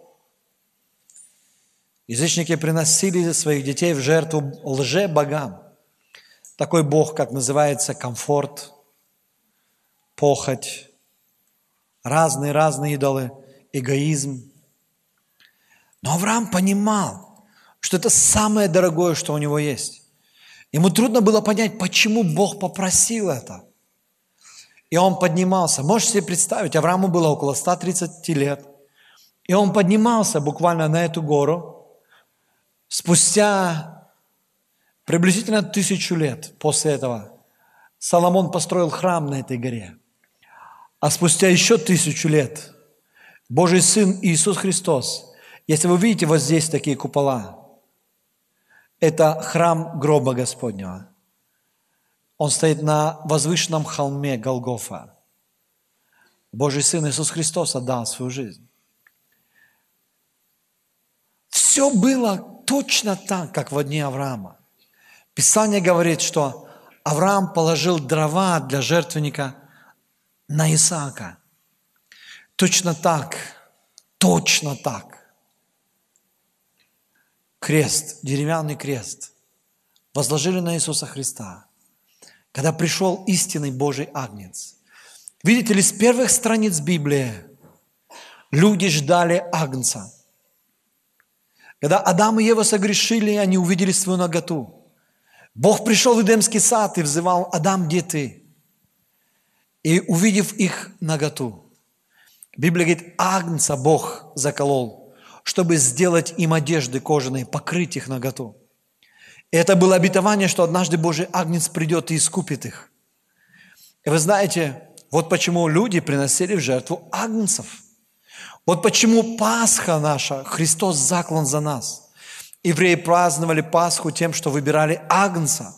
Язычники приносили своих детей в жертву лже-богам. Такой бог, как называется, комфорт, похоть, разные идолы, эгоизм. Но Авраам понимал, что это самое дорогое, что у него есть. Ему трудно было понять, почему Бог попросил это. И он поднимался. Можете себе представить, Аврааму было около 130 лет. И он поднимался буквально на эту гору. Спустя приблизительно 1000 лет после этого Соломон построил храм на этой горе. А спустя еще 1000 лет Божий Сын Иисус Христос, если вы видите вот здесь такие купола, это храм гроба Господнего. Он стоит на возвышенном холме Голгофа. Божий Сын Иисус Христос отдал свою жизнь. Все было точно так, как во дни Авраама. Писание говорит, что Авраам положил дрова для жертвенника на Исаака. Точно так. Крест, деревянный крест, возложили на Иисуса Христа, когда пришел истинный Божий Агнец. Видите ли, с первых страниц Библии люди ждали Агнца. Когда Адам и Ева согрешили, они увидели свою наготу. Бог пришел в Эдемский сад и взывал: «Адам, где ты?» И увидев их наготу, Библия говорит, Агнца Бог заколол, чтобы сделать им одежды кожаные, покрыть их наготу. И это было обетование, что однажды Божий Агнец придет и искупит их. И вы знаете, вот почему люди приносили в жертву агнцев. Вот почему Пасха наша, Христос заклан за нас. Евреи праздновали Пасху тем, что выбирали агнца.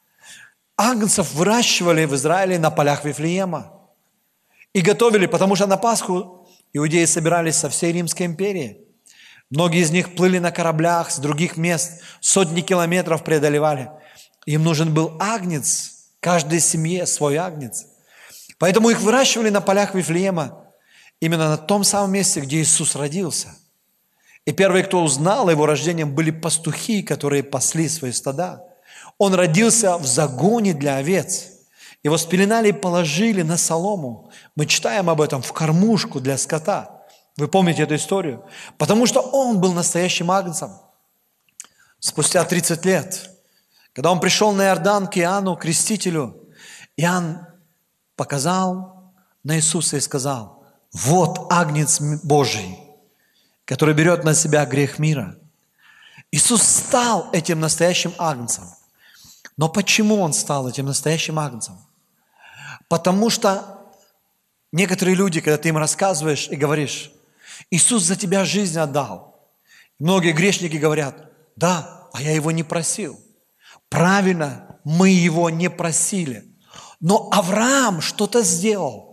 Агнцев выращивали в Израиле на полях Вифлеема. И готовили, потому что на Пасху иудеи собирались со всей Римской империи. Многие из них плыли на кораблях с других мест, сотни километров преодолевали. Им нужен был агнец, каждой семье свой агнец. Поэтому их выращивали на полях Вифлеема, именно на том самом месте, где Иисус родился. И первые, кто узнал о его рождении, были пастухи, которые пасли свои стада. Он родился в загоне для овец. Его спеленали и положили на солому. Мы читаем об этом в кормушку для скота. Вы помните эту историю? Потому что он был настоящим агнцем. Спустя 30 лет, когда он пришел на Иордан к Иоанну, крестителю, Иоанн показал на Иисуса и сказал: «Вот агнец Божий, который берет на себя грех мира». Иисус стал этим настоящим агнцем. Но почему он стал этим настоящим агнцем? Потому что некоторые люди, когда ты им рассказываешь и говоришь: «Иисус за тебя жизнь отдал», многие грешники говорят: «Да, а я его не просил». Правильно, мы его не просили. Но Авраам что-то сделал.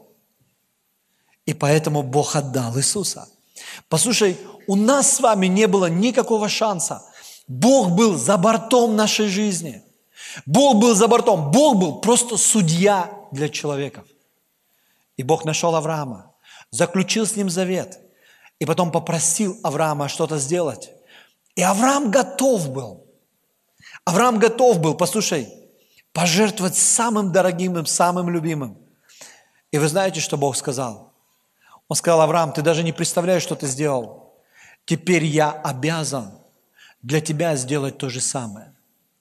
И поэтому Бог отдал Иисуса. Послушай, у нас с вами не было никакого шанса. Бог был за бортом нашей жизни. Бог был за бортом. Бог был просто судья для человеков. И Бог нашел Авраама, заключил с ним завет. И потом попросил Авраама что-то сделать. И Авраам готов был. Авраам готов был, послушай, пожертвовать самым дорогим и самым любимым. И вы знаете, что Бог сказал? Он сказал: «Авраам, ты даже не представляешь, что ты сделал. Теперь я обязан для тебя сделать то же самое.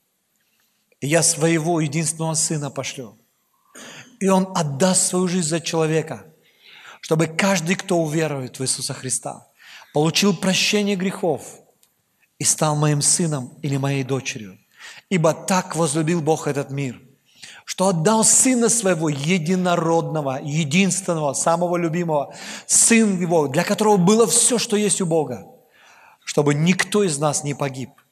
И я своего единственного сына пошлю. И он отдаст свою жизнь за человека, чтобы каждый, кто уверует в Иисуса Христа, получил прощение грехов и стал моим сыном или моей дочерью. Ибо так возлюбил Бог этот мир, что отдал Сына Своего единородного, единственного, самого любимого, Сын Его, для которого было все, что есть у Бога, чтобы никто из нас не погиб.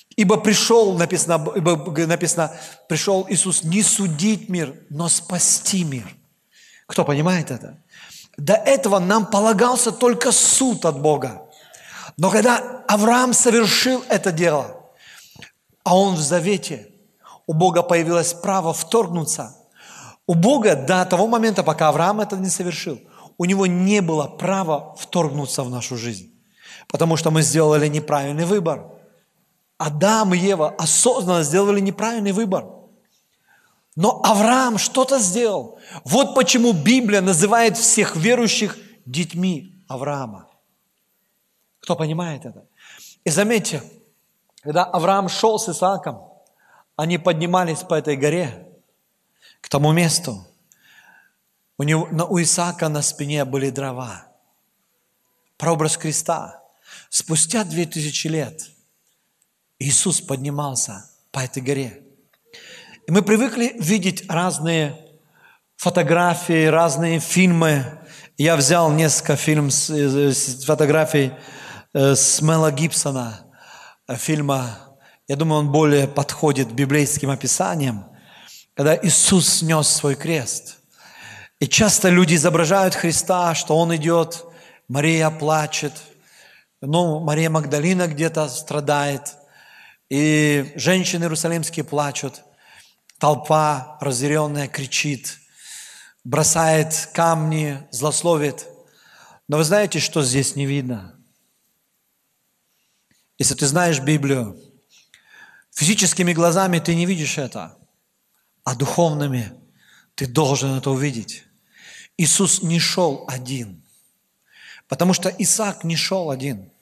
ибо написано, пришел Иисус не судить мир, но спасти мир. Кто понимает это? До этого нам полагался только суд от Бога. Но когда Авраам совершил это дело, а он в завете, у Бога появилось право вторгнуться. У Бога до того момента, пока Авраам это не совершил, у него не было права вторгнуться в нашу жизнь. Потому что мы сделали неправильный выбор. Адам и Ева осознанно сделали неправильный выбор. Но Авраам что-то сделал. Вот почему Библия называет всех верующих детьми Авраама. Кто понимает это? И заметьте, когда Авраам шел с Исааком, они поднимались по этой горе к тому месту. У Исаака на спине были дрова. Прообраз креста. Спустя 2000 лет Иисус поднимался по этой горе. И мы привыкли видеть разные фотографии, разные фильмы. Я взял несколько фотографий с Мела Гибсона, фильма. Я думаю, он более подходит библейским описаниям, когда Иисус снес свой крест. И часто люди изображают Христа, что Он идет, Мария плачет, Мария Магдалина где-то страдает, и женщины иерусалимские плачут, толпа разъяренная кричит, бросает камни, злословит. Но вы знаете, что здесь не видно? Если ты знаешь Библию, физическими глазами ты не видишь это, а духовными ты должен это увидеть. Иисус не шел один, потому что Исаак не шел один.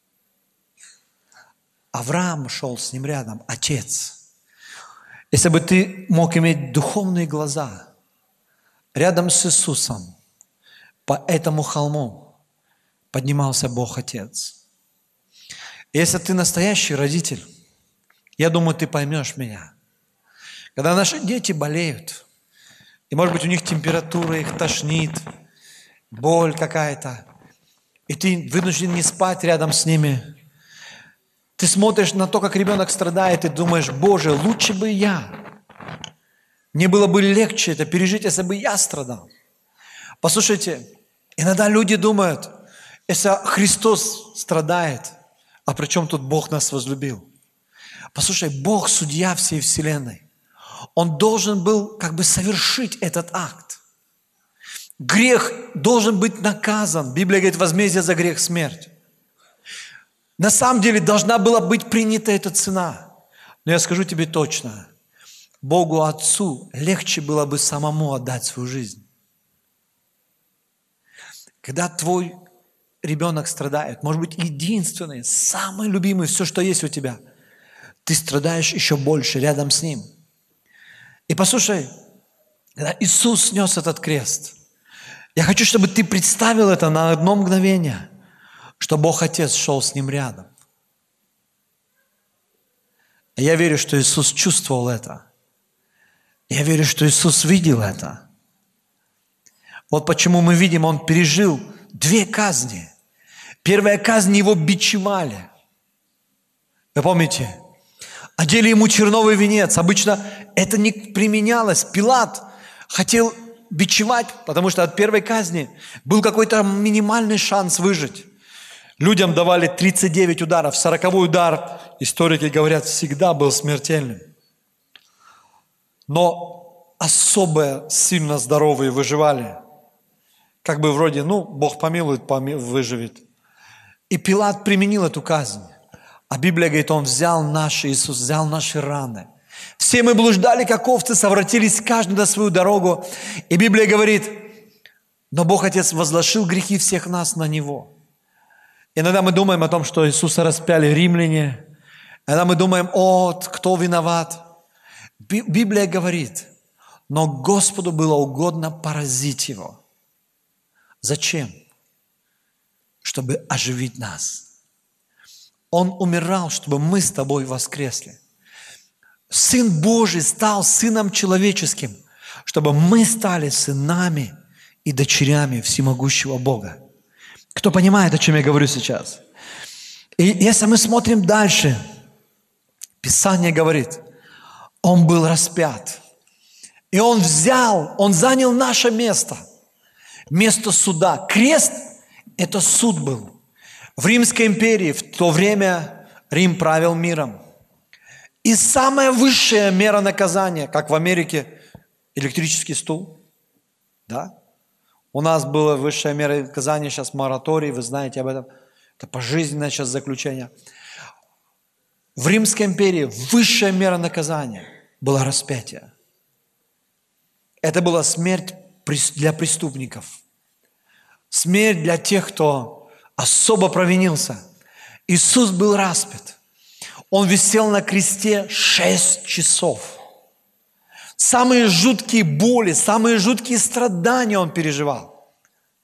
Авраам шел с ним рядом, отец. Если бы ты мог иметь духовные глаза, рядом с Иисусом по этому холму поднимался Бог Отец. Если ты настоящий родитель, я думаю, ты поймешь меня. Когда наши дети болеют, и, может быть, у них температура, их тошнит, боль какая-то, и ты вынужден не спать рядом с ними, ты смотришь на то, как ребенок страдает, и думаешь: Боже, лучше бы я. Мне было бы легче это пережить, если бы я страдал. Послушайте, иногда люди думают, если Христос страдает, а при чем тут Бог нас возлюбил? Послушай, Бог судья всей вселенной. Он должен был совершить этот акт. Грех должен быть наказан. Библия говорит, возмездие за грех – смерть. На самом деле должна была быть принята эта цена. Но я скажу тебе точно, Богу Отцу легче было бы самому отдать свою жизнь. Когда твой ребенок страдает, может быть, единственный, самый любимый, все, что есть у тебя, ты страдаешь еще больше рядом с ним. И послушай, когда Иисус снес этот крест, я хочу, чтобы ты представил это на одно мгновение, что Бог Отец шел с ним рядом. И я верю, что Иисус чувствовал это. Я верю, что Иисус видел это. Вот почему мы видим, Он пережил 2 казни. Первая казнь, Его бичевали. Вы помните? Одели Ему черновый венец. Обычно это не применялось. Пилат хотел бичевать, потому что от первой казни был какой-то минимальный шанс выжить. Людям давали 39 ударов. 40-й удар, историки говорят, всегда был смертельным. Но особо сильно здоровые выживали. Вроде, Бог помилует, выживет. И Пилат применил эту казнь. А Библия говорит, Иисус взял наши раны. Все мы блуждали, как овцы, совратились каждый на свою дорогу. И Библия говорит, но Бог Отец возложил грехи всех нас на Него. Иногда мы думаем о том, что Иисуса распяли римляне. Иногда мы думаем, кто виноват. Библия говорит, но Господу было угодно поразить Его. Зачем? Чтобы оживить нас. Он умирал, чтобы мы с тобой воскресли. Сын Божий стал Сыном Человеческим, чтобы мы стали сынами и дочерями всемогущего Бога. Кто понимает, о чем я говорю сейчас? И если мы смотрим дальше, Писание говорит, Он был распят. И Он занял наше место. Место суда. Крест – это суд был. В Римской империи в то время Рим правил миром. И самая высшая мера наказания, как в Америке, электрический стул. Да? У нас была высшая мера наказания, сейчас мораторий, вы знаете об этом. Это пожизненное сейчас заключение. В Римской империи высшая мера наказания была распятие. Это была смерть для преступников. Смерть для тех, кто особо провинился. Иисус был распят. Он висел на кресте 6 часов. Самые жуткие боли, самые жуткие страдания Он переживал.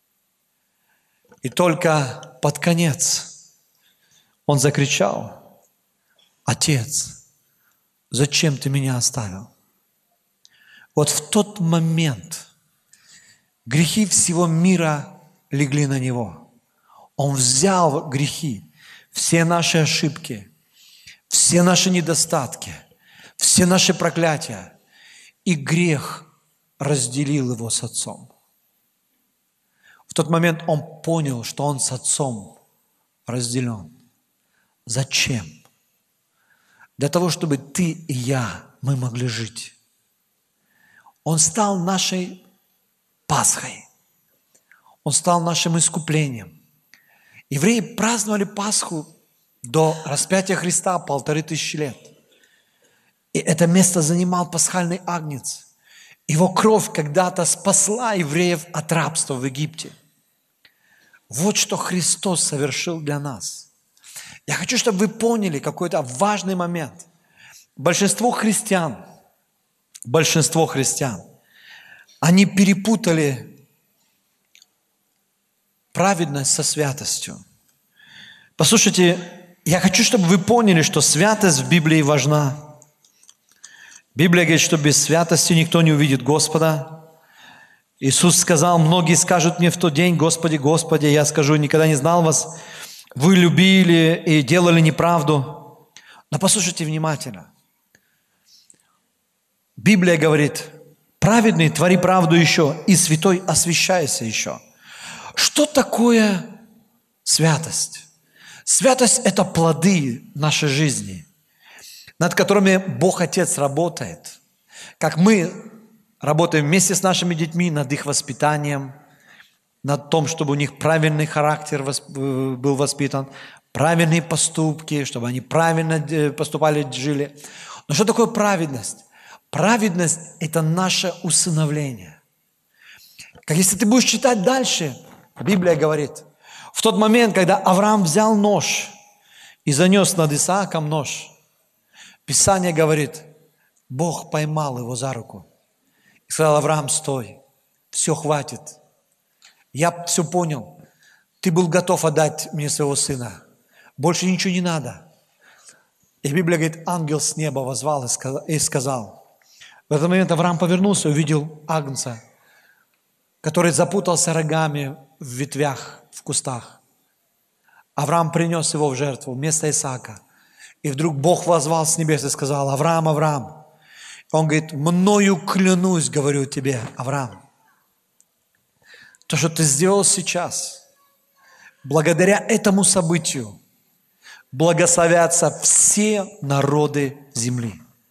И только под конец Он закричал: «Отец, зачем Ты меня оставил?» Вот в тот момент грехи всего мира легли на Него. Он взял грехи, все наши ошибки, все наши недостатки, все наши проклятия, и грех разделил Его с Отцом. В тот момент Он понял, что Он с Отцом разделен. Зачем? Для того, чтобы ты и я, мы могли жить. Он стал нашей Пасхой. Он стал нашим искуплением. Евреи праздновали Пасху до распятия Христа 1500 лет. И это место занимал пасхальный агнец. Его кровь когда-то спасла евреев от рабства в Египте. Вот что Христос совершил для нас. Я хочу, чтобы вы поняли какой-то важный момент. Большинство христиан, они перепутали праведность со святостью. Послушайте, я хочу, чтобы вы поняли, что святость в Библии важна. Библия говорит, что без святости никто не увидит Господа. Иисус сказал: многие скажут мне в тот день: Господи, Господи, я скажу: никогда не знал вас. Вы любили и делали неправду. Но послушайте внимательно. Библия говорит: праведный твори правду еще, и святой освящайся еще. Что такое святость? Святость – это плоды нашей жизни, над которыми Бог Отец работает. Как мы работаем вместе с нашими детьми над их воспитанием, над том, чтобы у них правильный характер был воспитан, правильные поступки, чтобы они правильно поступали, жили. Но что такое праведность? Праведность – это наше усыновление. Как если ты будешь читать дальше, Библия говорит, в тот момент, когда Авраам взял нож и занес над Исааком нож, Писание говорит, Бог поймал его за руку и сказал: Авраам, стой, все, хватит. Я все понял. Ты был готов отдать мне своего сына. Больше ничего не надо. И Библия говорит, ангел с неба воззвал и сказал. В этот момент Авраам повернулся и увидел агнца, который запутался рогами в ветвях, в кустах. Авраам принес его в жертву вместо Исаака. И вдруг Бог воззвал с небес и сказал: Авраам, Авраам. Он говорит: мною клянусь, говорю тебе, Авраам. То, что ты сделал сейчас, благодаря этому событию благословятся все народы земли.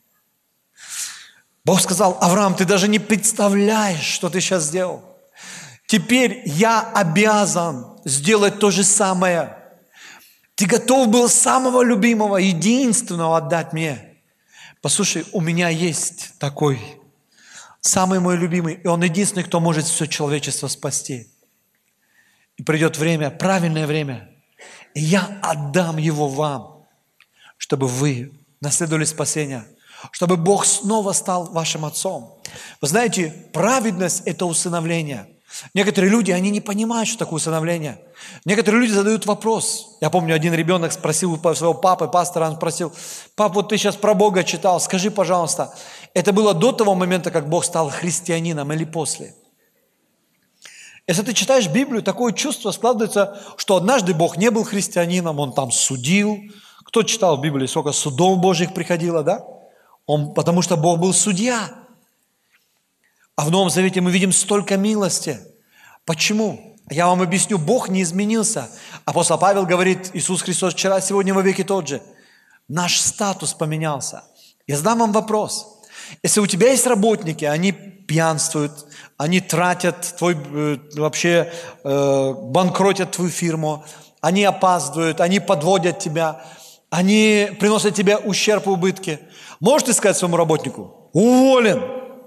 Бог сказал: Авраам, ты даже не представляешь, что ты сейчас сделал. Теперь я обязан сделать то же самое. Ты готов был самого любимого, единственного отдать мне. Послушай, у меня есть такой, самый мой любимый, и он единственный, кто может все человечество спасти. И придет время, правильное время, и я отдам его вам, чтобы вы наследовали спасение, чтобы Бог снова стал вашим отцом. Вы знаете, праведность – это усыновление. Некоторые люди, они не понимают, что такое усыновление. Некоторые люди задают вопрос. Я помню, один ребенок спросил своего папы, пастора, он спросил: пап, вот ты сейчас про Бога читал, скажи, пожалуйста, это было до того момента, как Бог стал христианином или после? Если ты читаешь Библию, такое чувство складывается, что однажды Бог не был христианином, Он там судил, Кто читал в Библии, сколько судов Божьих приходило, да? Потому что Бог был судья. А в Новом Завете мы видим столько милости. Почему? Я вам объясню, Бог не изменился. Апостол Павел говорит, Иисус Христос вчера, сегодня, во веки тот же. Наш статус поменялся. Я задам вам вопрос. Если у тебя есть работники, они пьянствуют, они тратят вообще банкротят твою фирму, они опаздывают, они подводят тебя, они приносят тебе ущерб и убытки. Можешь ты сказать своему работнику: уволен?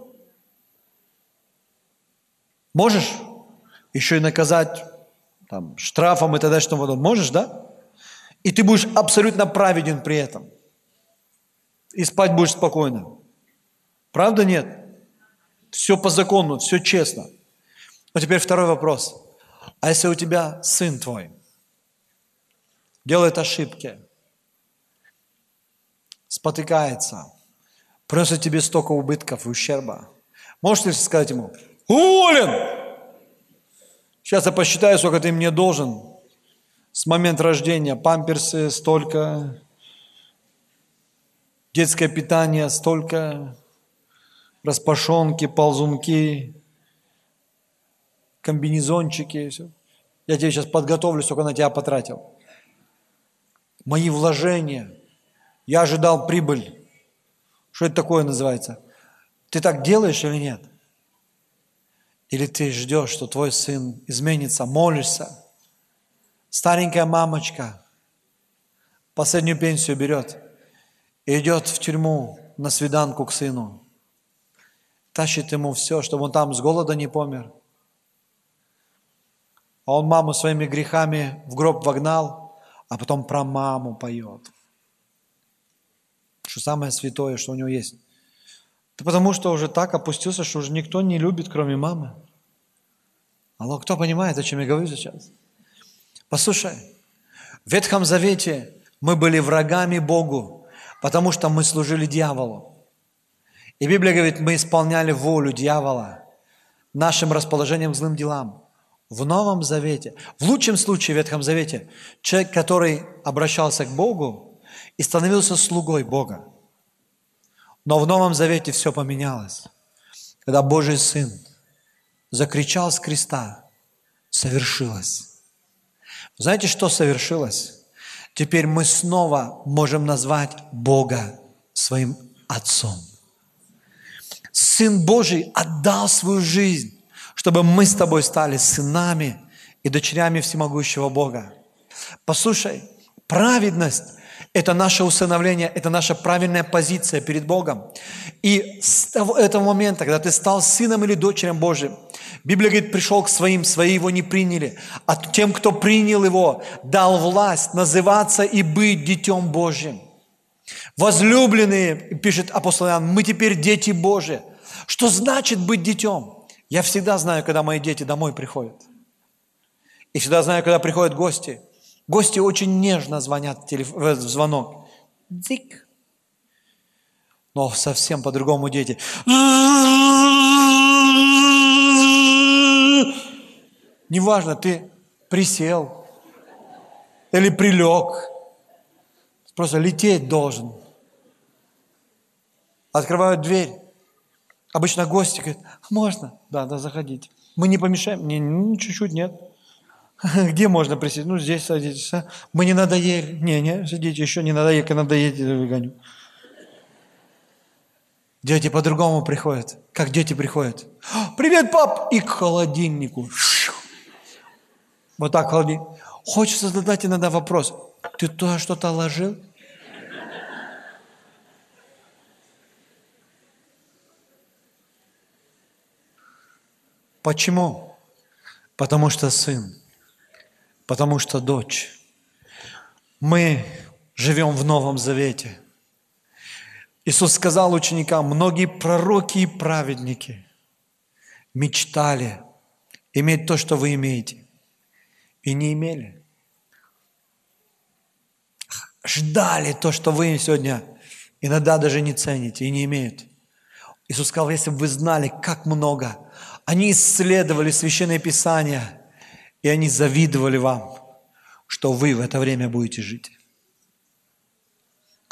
Можешь? Еще и наказать там, штрафом и т.д. что потом. Можешь, да? И ты будешь абсолютно праведен при этом. И спать будешь спокойно. Правда нет? Все по закону, все честно. А теперь второй вопрос. А если у тебя сын твой делает ошибки, спотыкается, приносит тебе столько убытков и ущерба, можешь ли сказать ему: уволен? Сейчас я посчитаю, сколько ты мне должен с момента рождения. Памперсы столько, детское питание столько, распашонки, ползунки, комбинезончики. Все. Я тебе сейчас подготовлю, сколько на тебя потратил. Мои вложения. Я ожидал прибыль. Что это такое называется? Ты так делаешь или нет? Или ты ждешь, что твой сын изменится, молишься? Старенькая мамочка последнюю пенсию берет и идет в тюрьму на свиданку к сыну. Тащит ему все, чтобы он там с голода не помер. А он маму своими грехами в гроб вогнал, а потом про маму поет. Что самое святое, что у него есть. Да потому что уже так опустился, что уже никто не любит, кроме мамы. Алло, кто понимает, о чем я говорю сейчас? Послушай, в Ветхом Завете мы были врагами Богу, потому что мы служили дьяволу. И Библия говорит, мы исполняли волю дьявола нашим расположением к злым делам. В Новом Завете, в лучшем случае в Ветхом Завете, человек, который обращался к Богу и становился слугой Бога. Но в Новом Завете все поменялось. Когда Божий Сын закричал с креста: совершилось. Знаете, что совершилось? Теперь мы снова можем назвать Бога своим Отцом. Сын Божий отдал свою жизнь, чтобы мы с тобой стали сынами и дочерями всемогущего Бога. Послушай, праведность – это наше усыновление, это наша правильная позиция перед Богом. И с этого момента, когда ты стал сыном или дочерем Божьим, Библия говорит, пришел к своим, свои его не приняли, а тем, кто принял его, дал власть называться и быть детем Божьим. Возлюбленные, пишет апостол Иоанн, мы теперь дети Божьи. Что значит быть детем? Я всегда знаю, когда мои дети домой приходят. И всегда знаю, когда приходят гости. Гости очень нежно звонят в звонок. Дзик. Но совсем по-другому дети. Неважно, ты присел или прилег. Просто лететь должен. Открывают дверь. Обычно гости говорят, можно? Да, заходите. Мы не помешаем? Не, чуть-чуть нет. Где можно присесть? Ну, здесь садитесь. А? Мы не надоели. Не, сидите, еще не надоели, когда надоедете, выгоню. Дети по-другому приходят. Как дети приходят? Привет, пап! И к холодильнику. Вот так холодильник. Хочется задать иногда вопрос. Ты туда что-то ложил? Почему? Потому что сын. Потому что дочь. Мы живем в Новом Завете. Иисус сказал ученикам, многие пророки и праведники мечтали иметь то, что вы имеете, и не имели. Ждали то, что вы сегодня иногда даже не цените и не имеют. Иисус сказал, если бы вы знали, как много. Они исследовали Священное Писание, и они завидовали вам, что вы в это время будете жить.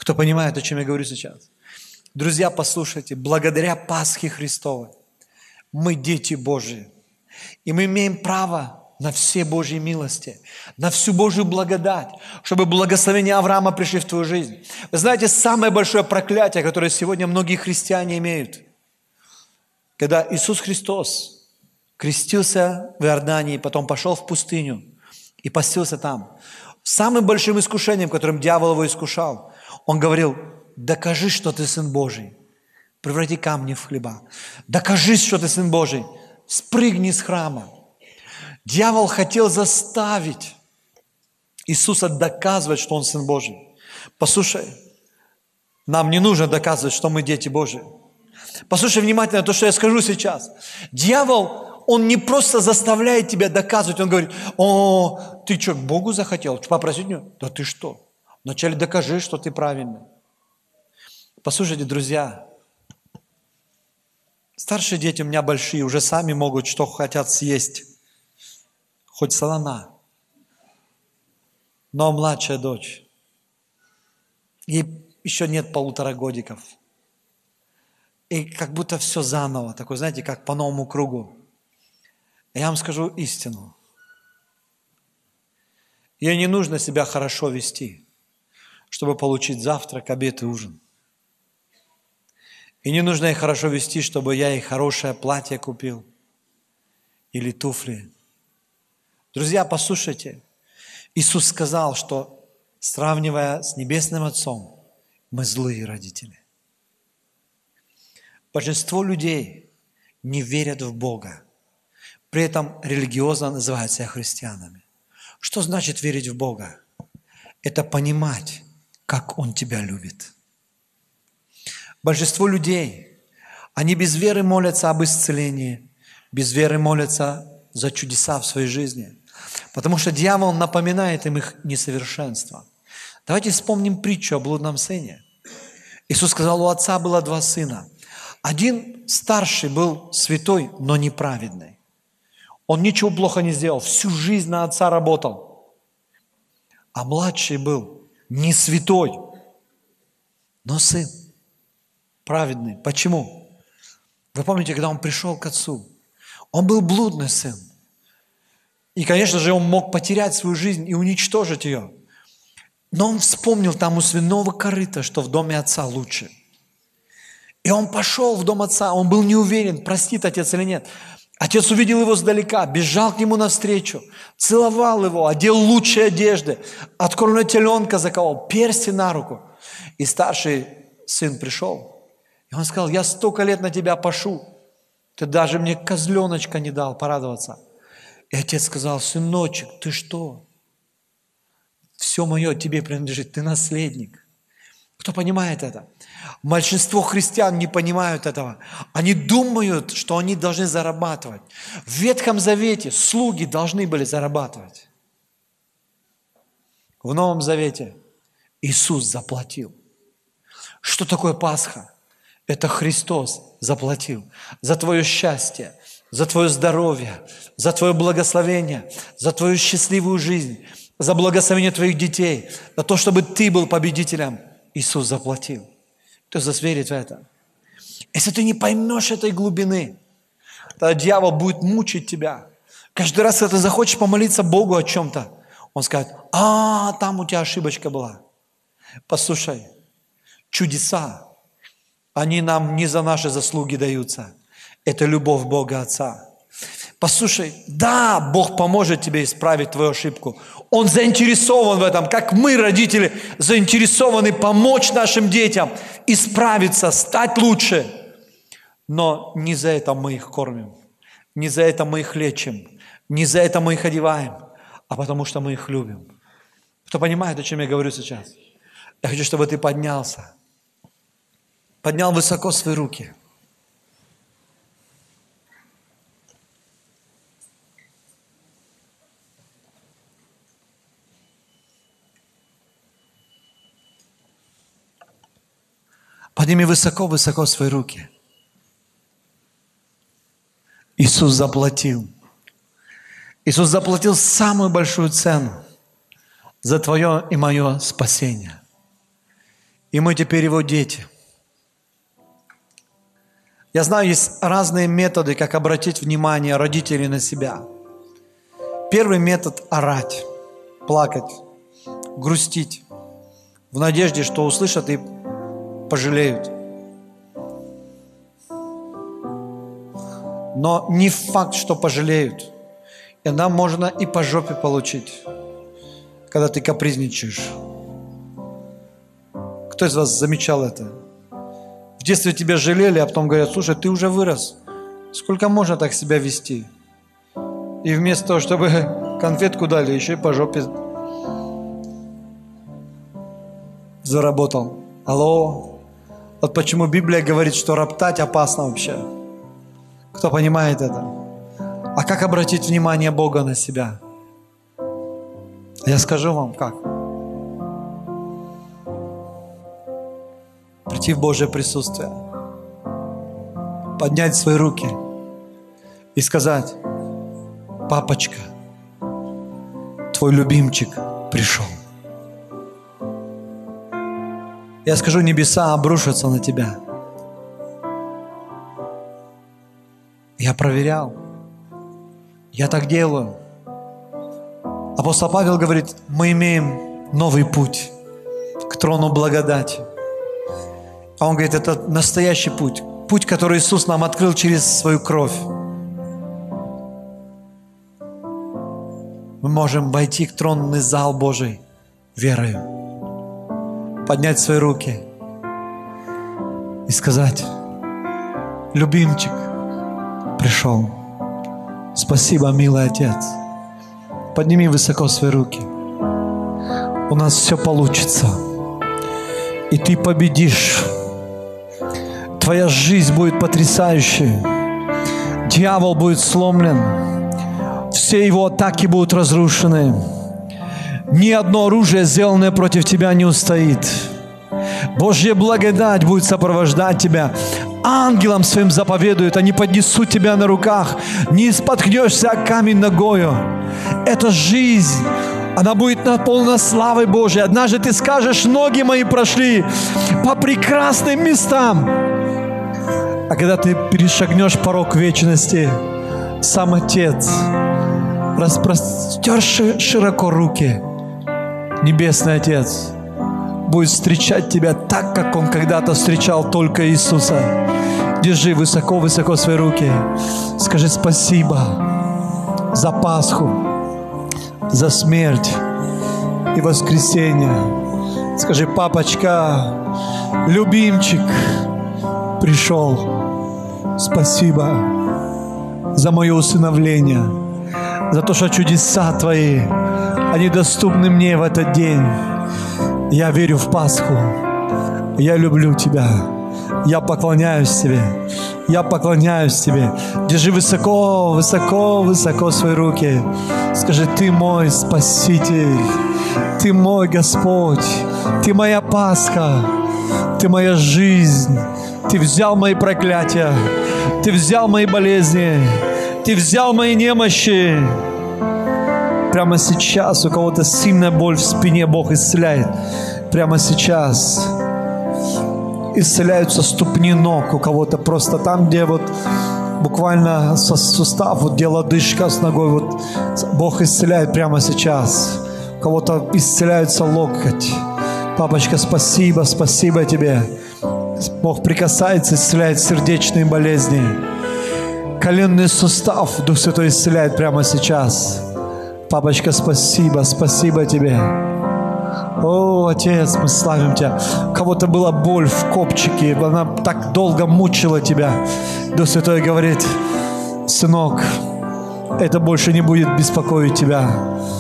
Кто понимает, о чем я говорю сейчас? Друзья, послушайте, благодаря Пасхе Христовой мы дети Божьи. И мы имеем право на все Божьи милости, на всю Божью благодать, чтобы благословения Авраама пришли в твою жизнь. Вы знаете, самое большое проклятие, которое сегодня многие христиане имеют, когда Иисус Христос крестился в Иордании, потом пошел в пустыню и постился там. Самым большим искушением, которым дьявол его искушал, он говорил: докажи, что ты Сын Божий, преврати камни в хлеба. Докажи, что ты Сын Божий, спрыгни с храма. Дьявол хотел заставить Иисуса доказывать, что Он Сын Божий. Послушай, нам не нужно доказывать, что мы дети Божьи. Послушай внимательно то, что я скажу сейчас. Дьявол, он не просто заставляет тебя доказывать, он говорит: о, ты что, к Богу захотел попросить у него? Да ты что? Вначале докажи, что ты правильный. Послушайте, друзья, старшие дети у меня большие, уже сами могут, что хотят съесть. Хоть слона. Но младшая дочь, ей еще нет 1,5 годиков. И как будто все заново, такой, знаете, как по новому кругу. Я вам скажу истину. Ей не нужно себя хорошо вести, чтобы получить завтрак, обед и ужин. И не нужно ей хорошо вести, чтобы я ей хорошее платье купил или туфли. Друзья, послушайте, Иисус сказал, что, сравнивая с Небесным Отцом, мы злые родители. Большинство людей не верят в Бога, при этом религиозно называют себя христианами. Что значит верить в Бога? Это понимать, как Он тебя любит. Большинство людей, они без веры молятся об исцелении, без веры молятся за чудеса в своей жизни, потому что дьявол напоминает им их несовершенство. Давайте вспомним притчу о блудном сыне. Иисус сказал, у отца было 2 сына. Один старший был святой, но неправедный. Он ничего плохо не сделал, всю жизнь на отца работал. А младший был не святой, но сын праведный. Почему? Вы помните, когда он пришел к отцу, он был блудный сын. И, конечно же, он мог потерять свою жизнь и уничтожить ее. Но он вспомнил там у свиного корыта, что в доме отца лучше. И он пошел в дом отца, он был не уверен, простит отец или нет. Отец увидел его сдалека, бежал к нему навстречу, целовал его, одел лучшие одежды, откормленного теленка заковал, перстень на руку. И старший сын пришел, и он сказал, я столько лет на тебя пашу, ты даже мне козленочка не дал порадоваться. И отец сказал, сыночек, ты что? Все мое тебе принадлежит, ты наследник. Кто понимает это? Большинство христиан не понимают этого. Они думают, что они должны зарабатывать. В Ветхом Завете слуги должны были зарабатывать. В Новом Завете Иисус заплатил. Что такое Пасха? Это Христос заплатил за твое счастье, за твое здоровье, за твое благословение, за твою счастливую жизнь, за благословение твоих детей, за то, чтобы ты был победителем. Иисус заплатил. Кто верит в это? Если ты не поймешь этой глубины, тогда дьявол будет мучить тебя. Каждый раз, когда ты захочешь помолиться Богу о чем-то, он скажет, там у тебя ошибочка была. Послушай, чудеса, они нам не за наши заслуги даются. Это любовь Бога Отца. Послушай, да, Бог поможет тебе исправить твою ошибку. Он заинтересован в этом, как мы, родители, заинтересованы помочь нашим детям исправиться, стать лучше. Но не за это мы их кормим, не за это мы их лечим, не за это мы их одеваем, а потому что мы их любим. Кто понимает, о чем я говорю сейчас? Я хочу, чтобы ты поднялся, поднял высоко свои руки. Подними высоко-высоко свои руки. Иисус заплатил. Иисус заплатил самую большую цену за твое и мое спасение. и мы теперь Его дети. Я знаю, есть разные методы, как обратить внимание родителей на себя. Первый метод – орать, плакать, грустить, в надежде, что услышат и пожалеют. Но не факт, что пожалеют. Иногда можно и по жопе получить, когда ты капризничаешь. Кто из вас замечал это? В детстве тебя жалели, а потом говорят: слушай, ты уже вырос. Сколько можно так себя вести? И вместо того, чтобы конфетку дали, еще и по жопе заработал. Алло. Вот почему Библия говорит, что роптать опасно вообще. Кто понимает это? А как обратить внимание Бога на себя? Я скажу вам, как. Прийти в Божье присутствие, поднять свои руки и сказать: папочка, твой любимчик пришел. Я скажу, небеса обрушатся на тебя. Я проверял. Я так делаю. Апостол Павел говорит: мы имеем новый путь к трону благодати. А он говорит, это настоящий путь. Путь, который Иисус нам открыл через свою кровь. Мы можем войти в тронный зал Божий верою. Поднять свои руки и сказать: любимчик пришел. Спасибо, милый Отец. Подними высоко свои руки. У нас все получится. И ты победишь. Твоя жизнь будет потрясающей. Дьявол будет сломлен. Все его атаки будут разрушены. Ни одно оружие, сделанное против тебя, не устоит. Божья благодать будет сопровождать тебя. Ангелам своим заповедуют, они поднесут тебя на руках. Не споткнешься о камень ногою. Эта жизнь, она будет наполнена славой Божией. Однажды ты скажешь: ноги мои прошли по прекрасным местам. А когда ты перешагнешь порог вечности, сам Отец, распростерши широко руки, Небесный Отец будет встречать тебя так, как Он когда-то встречал только Иисуса. Держи высоко-высоко свои руки. Скажи спасибо за Пасху, за смерть и воскресение. Скажи: папочка, любимчик пришел. Спасибо за мое усыновление, за то, что чудеса Твои, они доступны мне в этот день. Я верю в Пасху. Я люблю Тебя. Я поклоняюсь Тебе. Я поклоняюсь Тебе. Держи высоко, высоко, высоко свои руки. Скажи: Ты мой Спаситель. Ты мой Господь. Ты моя Пасха. Ты моя жизнь. Ты взял мои проклятия. Ты взял мои болезни. Ты взял мои немощи. Прямо сейчас у кого-то сильная боль в спине Бог исцеляет. Прямо сейчас исцеляются ступни ног у кого-то просто там, где вот буквально сустав, вот где лодыжка с ногой, вот Бог исцеляет прямо сейчас. У кого-то исцеляется локоть. Папочка, спасибо, спасибо Тебе. Бог прикасается, исцеляет сердечные болезни. Коленный сустав Дух Святой исцеляет прямо сейчас. Папочка, спасибо, спасибо Тебе. О, Отец, мы славим Тебя. У кого-то была боль в копчике, она так долго мучила тебя. Дух Святой говорит: сынок, это больше не будет беспокоить тебя.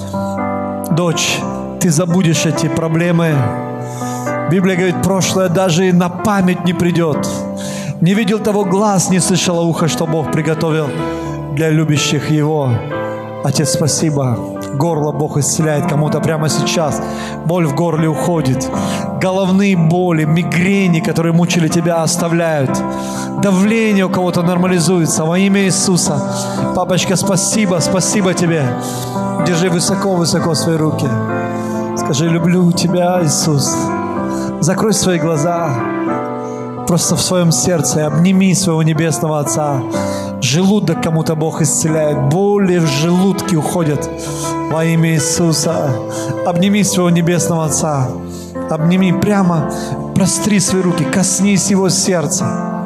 Дочь, ты забудешь эти проблемы. Библия говорит, прошлое даже и на память не придет. Не видел того глаз, не слышало ухо, что Бог приготовил для любящих Его. Отец, спасибо. Горло Бог исцеляет кому-то прямо сейчас. Боль в горле уходит. Головные боли, мигрени, которые мучили тебя, оставляют. Давление у кого-то нормализуется во имя Иисуса. Папочка, спасибо, спасибо Тебе. Держи высоко-высоко свои руки. Скажи: люблю Тебя, Иисус. Закрой свои глаза просто в своем сердце и обними своего Небесного Отца. Желудок кому-то Бог исцеляет. Боли в желудке уходят во имя Иисуса. Обними своего Небесного Отца. Обними прямо, простри свои руки, коснись Его сердца.